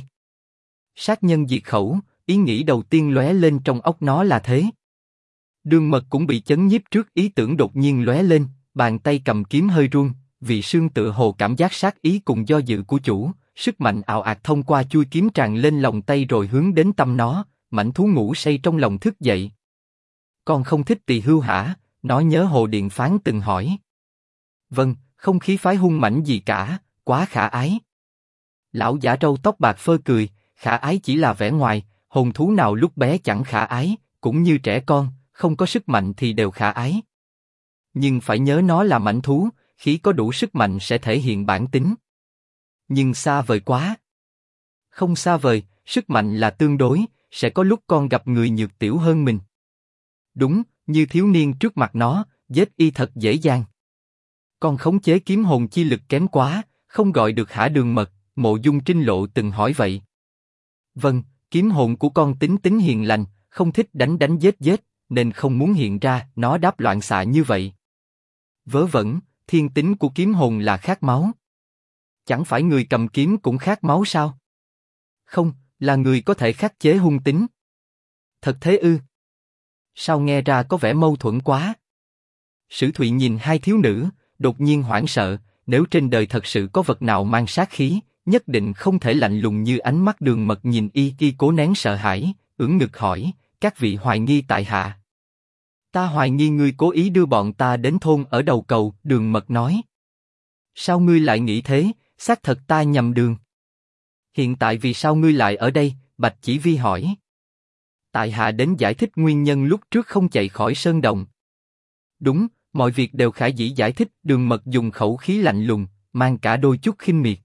Sát nhân diệt khẩu, ý nghĩ đầu tiên lóe lên trong óc nó là thế. Đường Mật cũng bị chấn nhiếp trước ý tưởng đột nhiên lóe lên, bàn tay cầm kiếm hơi run, vị sương tựa hồ cảm giác sát ý cùng do dự của chủ, sức mạnh ào ạt thông qua chuôi kiếm tràn lên lòng tay rồi hướng đến tâm nó, mãnh thú ngủ say trong lòng thức dậy. Con không thích tỳ hưu hả? Nó nhớ Hồ Điện Phán từng hỏi. Vâng, không khí phái hung mãnh gì cả, quá khả ái. Lão giả râu tóc bạc phơ cười, khả ái chỉ là vẻ ngoài, hồn thú nào lúc bé chẳng khả ái, cũng như trẻ con, không có sức mạnh thì đều khả ái. Nhưng phải nhớ nó là mãnh thú, khi có đủ sức mạnh sẽ thể hiện bản tính. Nhưng xa vời quá. Không xa vời, sức mạnh là tương đối, sẽ có lúc con gặp người nhược tiểu hơn mình. Đúng, như thiếu niên trước mặt nó, giết y thật dễ dàng. Con khống chế kiếm hồn chi lực kém quá, không gọi được hả? Đường Mật, Mộ Dung Trinh Lộ từng hỏi vậy. Vâng, kiếm hồn của con tính hiền lành, không thích đánh giết, nên không muốn hiện ra. Nó đáp loạn xạ như vậy. Vớ vẩn, thiên tính của kiếm hồn là khát máu. Chẳng phải người cầm kiếm cũng khát máu sao? Không, là người có thể khắc chế hung tính. Thật thế ư? Sao nghe ra có vẻ mâu thuẫn quá? Sử Thụy nhìn hai thiếu nữ, đột nhiên hoảng sợ, nếu trên đời thật sự có vật nào mang sát khí, nhất định không thể lạnh lùng như ánh mắt Đường Mật nhìn y cố nén sợ hãi, ưỡn ngực hỏi, các vị hoài nghi tại hạ. Ta hoài nghi ngươi cố ý đưa bọn ta đến thôn ở đầu cầu, Đường Mật nói. Sao ngươi lại nghĩ thế, xác thật ta nhầm đường. Hiện tại vì sao ngươi lại ở đây, Bạch Chỉ Vi hỏi. Tại hạ đến giải thích nguyên nhân lúc trước không chạy khỏi sơn động. Đúng, mọi việc đều khả dĩ giải thích, Đường Mật dùng khẩu khí lạnh lùng, mang cả đôi chút khinh miệt.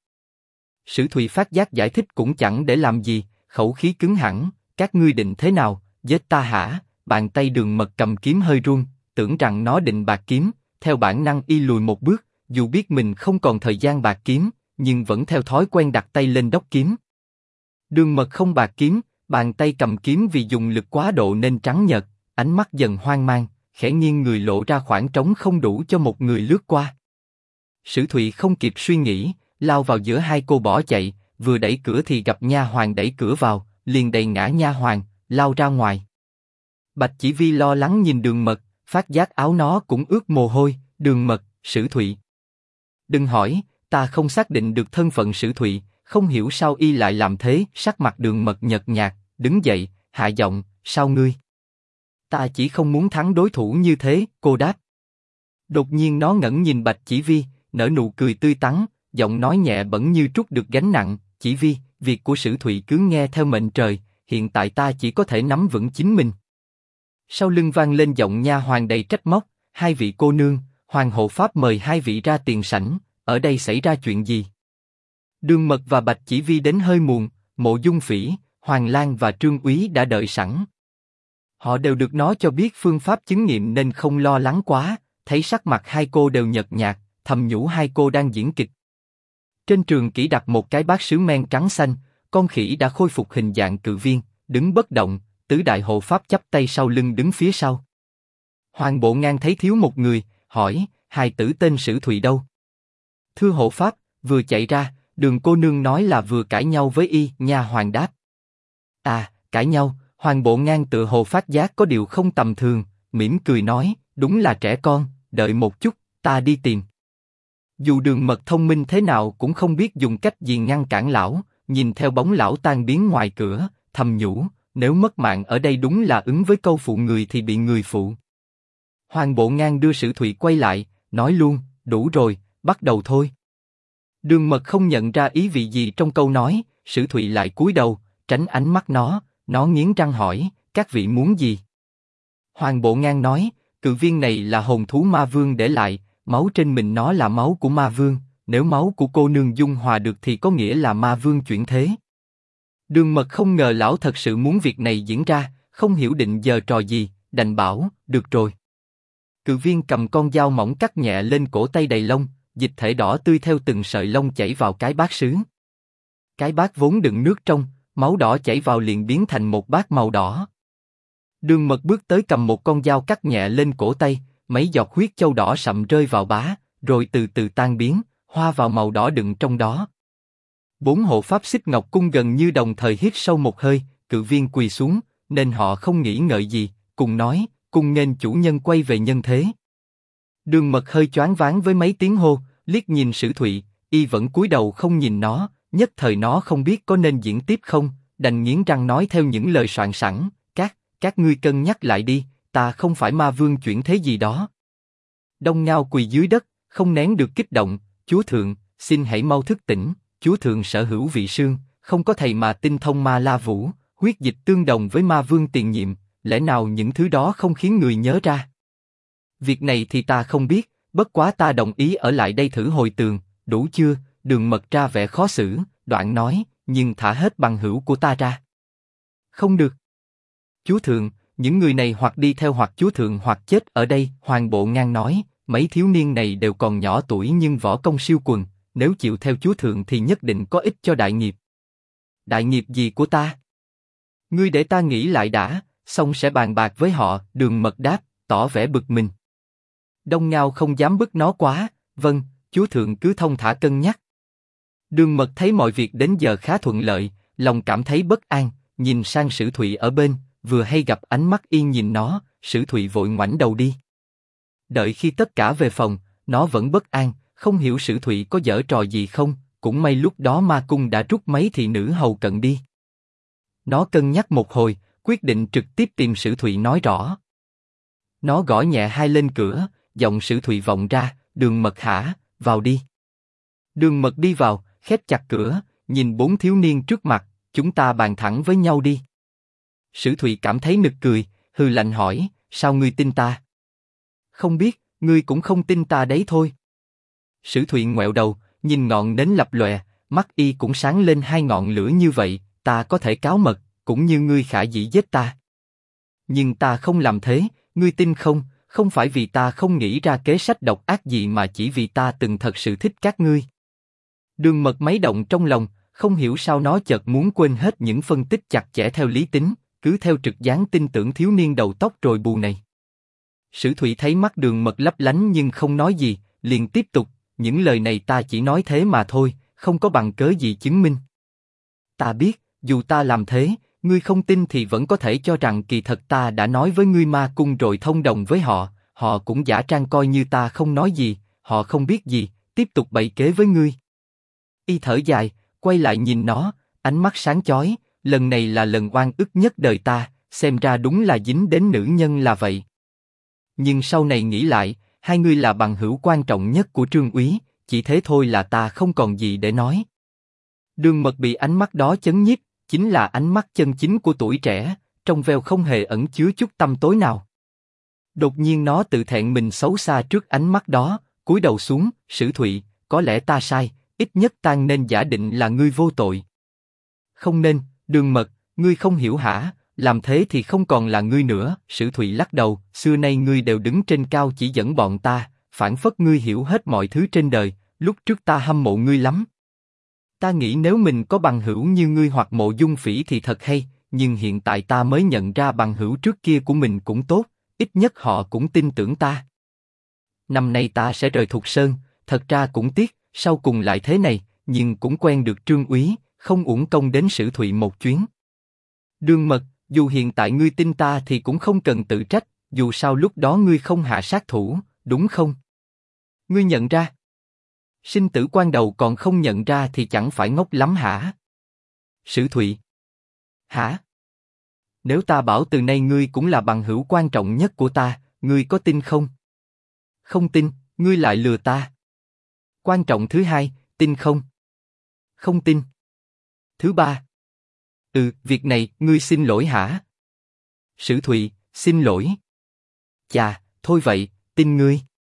Sử Thụy phát giác giải thích cũng chẳng để làm gì, khẩu khí cứng hẳn, các ngươi định thế nào, giết ta hả? Bàn tay Đường Mật cầm kiếm hơi run, tưởng rằng nó định bạc kiếm, theo bản năng y lùi một bước, dù biết mình không còn thời gian bạc kiếm, nhưng vẫn theo thói quen đặt tay lên đốc kiếm. Đường Mật không bạc kiếm, bàn tay cầm kiếm vì dùng lực quá độ nên trắng nhợt, ánh mắt dần hoang mang, khẽ nghiêng người lộ ra khoảng trống không đủ cho một người lướt qua. Sử Thụy không kịp suy nghĩ, lao vào giữa hai cô bỏ chạy, vừa đẩy cửa thì gặp nha hoàn đẩy cửa vào, liền đẩy ngã nha hoàn, lao ra ngoài. Bạch Chỉ Vi lo lắng nhìn Đường Mật, phát giác áo nó cũng ướt mồ hôi. Đường Mật, Sử Thụy. Đừng hỏi, ta không xác định được thân phận Sử Thụy, không hiểu sao y lại làm thế. Sắc mặt Đường Mật nhợt nhạt, đứng dậy, hạ giọng, sao ngươi? Ta chỉ không muốn thắng đối thủ như thế, cô đáp. Đột nhiên nó ngẩng nhìn Bạch Chỉ Vi, nở nụ cười tươi tắn, giọng nói nhẹ bẫng như trút được gánh nặng. Chỉ Vi, việc của Sử Thụy cứ nghe theo mệnh trời, hiện tại ta chỉ có thể nắm vững chính mình. Sau lưng vang lên giọng nha hoàn đầy trách móc, hai vị cô nương, Hoàng hộ pháp mời hai vị ra tiền sảnh, ở đây xảy ra chuyện gì? Đường Mật và Bạch Chỉ Vi đến hơi muộn, Mộ Dung Phỉ, Hoàng Lan và Trương Úy đã đợi sẵn. Họ đều được nó cho biết phương pháp chứng nghiệm nên không lo lắng quá, thấy sắc mặt hai cô đều nhợt nhạt, thầm nhủ hai cô đang diễn kịch. Trên trường kỷ đặt một cái bát sứ men trắng xanh, con khỉ đã khôi phục hình dạng cự viên, đứng bất động, tứ đại hộ pháp chắp tay sau lưng đứng phía sau. Hoàng Bộ Ngang thấy thiếu một người, hỏi, hài tử tên Sử Thụy đâu? Thưa hộ pháp, vừa chạy ra, Đường cô nương nói là vừa cãi nhau với y, nha hoàn đáp. À, cãi nhau, Hoàng Bộ Ngang tựa hồ phát giác có điều không tầm thường, mỉm cười nói, đúng là trẻ con, đợi một chút, ta đi tìm. Dù Đường Mật thông minh thế nào cũng không biết dùng cách gì ngăn cản lão, nhìn theo bóng lão tan biến ngoài cửa, thầm nhủ, nếu mất mạng ở đây đúng là ứng với câu phụ người thì bị người phụ. Hoàng Bộ Ngang đưa Sử Thụy quay lại, nói luôn, đủ rồi, bắt đầu thôi. Đường Mật không nhận ra ý vị gì trong câu nói, Sử Thụy lại cúi đầu, tránh ánh mắt nó nghiến răng hỏi, các vị muốn gì? Hoàng Bộ Ngang nói, cự viên này là hồn thú ma vương để lại, máu trên mình nó là máu của ma vương, nếu máu của cô nương dung hòa được thì có nghĩa là ma vương chuyển thế. Đường Mật không ngờ lão thật sự muốn việc này diễn ra, không hiểu định giờ trò gì, đành bảo, được rồi. Cự viên cầm con dao mỏng cắt nhẹ lên cổ tay đầy lông, dịch thể đỏ tươi theo từng sợi lông chảy vào cái bát sứ. Cái bát vốn đựng nước trong, máu đỏ chảy vào liền biến thành một bát màu đỏ. Đường Mật bước tới cầm một con dao cắt nhẹ lên cổ tay, mấy giọt huyết châu đỏ sậm rơi vào bá, rồi từ từ tan biến, hòa vào màu đỏ đựng trong đó. Bốn hộ pháp Xích Ngọc Cung gần như đồng thời hít sâu một hơi, cự viên quỳ xuống, nên họ không nghĩ ngợi gì, cùng nói, cung nghênh chủ nhân quay về nhân thế. Đường Mật hơi choáng váng với mấy tiếng hô, liếc nhìn Sử Thụy, y vẫn cúi đầu không nhìn nó, nhất thời nó không biết có nên diễn tiếp không, đành nghiến răng nói theo những lời soạn sẵn, các ngươi cân nhắc lại đi, ta không phải ma vương chuyển thế gì đó. Đông Ngao quỳ dưới đất, không nén được kích động, chúa thượng, xin hãy mau thức tỉnh, chúa thượng sở hữu vị sương, không có thầy mà tinh thông ma la vũ, huyết dịch tương đồng với ma vương tiền nhiệm, lẽ nào những thứ đó không khiến người nhớ ra? Việc này thì ta không biết, bất quá ta đồng ý ở lại đây thử hồi tường, đủ chưa? Đường Mật ra vẻ khó xử, đoạn nói, nhưng thả hết bằng hữu của ta ra. Không được. Chúa thượng, những người này hoặc đi theo hoặc chúa thượng hoặc chết ở đây. Hoàng Bộ Ngang nói, mấy thiếu niên này đều còn nhỏ tuổi nhưng võ công siêu quần, nếu chịu theo chúa thượng thì nhất định có ích cho đại nghiệp. Đại nghiệp gì của ta? Ngươi để ta nghĩ lại đã, xong sẽ bàn bạc với họ. Đường Mật đáp, tỏ vẻ bực mình. Đông Ngao không dám bức nó quá, vâng, chúa thượng cứ thông thả cân nhắc. Đường Mật thấy mọi việc đến giờ khá thuận lợi, lòng cảm thấy bất an, nhìn sang Sử Thụy ở bên, vừa hay gặp ánh mắt Yên nhìn nó, Sử Thụy vội ngoảnh đầu đi. Đợi khi tất cả về phòng, nó vẫn bất an, không hiểu Sử Thụy có giở trò gì không, cũng may lúc đó ma cung đã rút mấy thị nữ hầu cận đi. Nó cân nhắc một hồi, quyết định trực tiếp tìm Sử Thụy nói rõ. Nó gõ nhẹ hai lên cửa, giọng Sử Thụy vọng ra, Đường Mật hả, vào đi. Đường Mật đi vào, khép chặt cửa, nhìn bốn thiếu niên trước mặt, chúng ta bàn thẳng với nhau đi. Sử Thụy cảm thấy nực cười, hừ lạnh hỏi, sao ngươi tin ta? Không biết, ngươi cũng không tin ta đấy thôi. Sử Thụy ngoẹo đầu, nhìn ngọn nến lập lòe, mắt y cũng sáng lên hai ngọn lửa như vậy, ta có thể cáo mật, cũng như ngươi khả dĩ giết ta. Nhưng ta không làm thế, ngươi tin không? Không phải vì ta không nghĩ ra kế sách độc ác gì mà chỉ vì ta từng thật sự thích các ngươi. Đường Mật mấy động trong lòng, không hiểu sao nó chợt muốn quên hết những phân tích chặt chẽ theo lý tính, cứ theo trực giác tin tưởng thiếu niên đầu tóc rồi bù này. Sử Thụy thấy mắt Đường Mật lấp lánh nhưng không nói gì, liền tiếp tục, những lời này ta chỉ nói thế mà thôi, không có bằng cớ gì chứng minh. Ta biết, dù ta làm thế, ngươi không tin thì vẫn có thể cho rằng kỳ thật ta đã nói với ngươi ma cung rồi thông đồng với họ, họ cũng giả trang coi như ta không nói gì, họ không biết gì, tiếp tục bày kế với ngươi. Y thở dài, quay lại nhìn nó, ánh mắt sáng chói, lần này là lần oan ức nhất đời ta, xem ra đúng là dính đến nữ nhân là vậy. Nhưng sau này nghĩ lại, hai ngươi là bằng hữu quan trọng nhất của Trương Úy, chỉ thế thôi là ta không còn gì để nói. Đường Mật bị ánh mắt đó chấn nhiếp, chính là ánh mắt chân chính của tuổi trẻ, trong veo không hề ẩn chứa chút tăm tối nào. Đột nhiên nó tự thẹn mình xấu xa trước ánh mắt đó, cúi đầu xuống, Sử Thụy, có lẽ ta sai, ít nhất ta nên giả định là ngươi vô tội. Không nên, Đường Mật, ngươi không hiểu hả? Làm thế thì không còn là ngươi nữa. Sử Thụy lắc đầu, xưa nay ngươi đều đứng trên cao chỉ dẫn bọn ta, phảng phất ngươi hiểu hết mọi thứ trên đời. Lúc trước ta hâm mộ ngươi lắm. Ta nghĩ nếu mình có bằng hữu như ngươi hoặc Mộ Dung Phỉ thì thật hay, nhưng hiện tại ta mới nhận ra bằng hữu trước kia của mình cũng tốt, ít nhất họ cũng tin tưởng ta. Năm nay ta sẽ rời Thục Sơn, thật ra cũng tiếc, sau cùng lại thế này, nhưng cũng quen được Trương Úy, không uổng công đến Sử Thụy một chuyến. Đường Mật, dù hiện tại ngươi tin ta thì cũng không cần tự trách, dù sao lúc đó ngươi không hạ sát thủ, đúng không? Ngươi nhận ra? Sinh tử quan đầu còn không nhận ra thì chẳng phải ngốc lắm hả? Sử Thụy. Hả? Nếu ta bảo từ nay ngươi cũng là bằng hữu quan trọng nhất của ta, ngươi có tin không? Không tin, ngươi lại lừa ta. Quan trọng thứ hai, tin không? Không tin. Thứ ba. Việc này, ngươi xin lỗi hả? Sử Thụy, xin lỗi. Chà, thôi vậy, tin ngươi.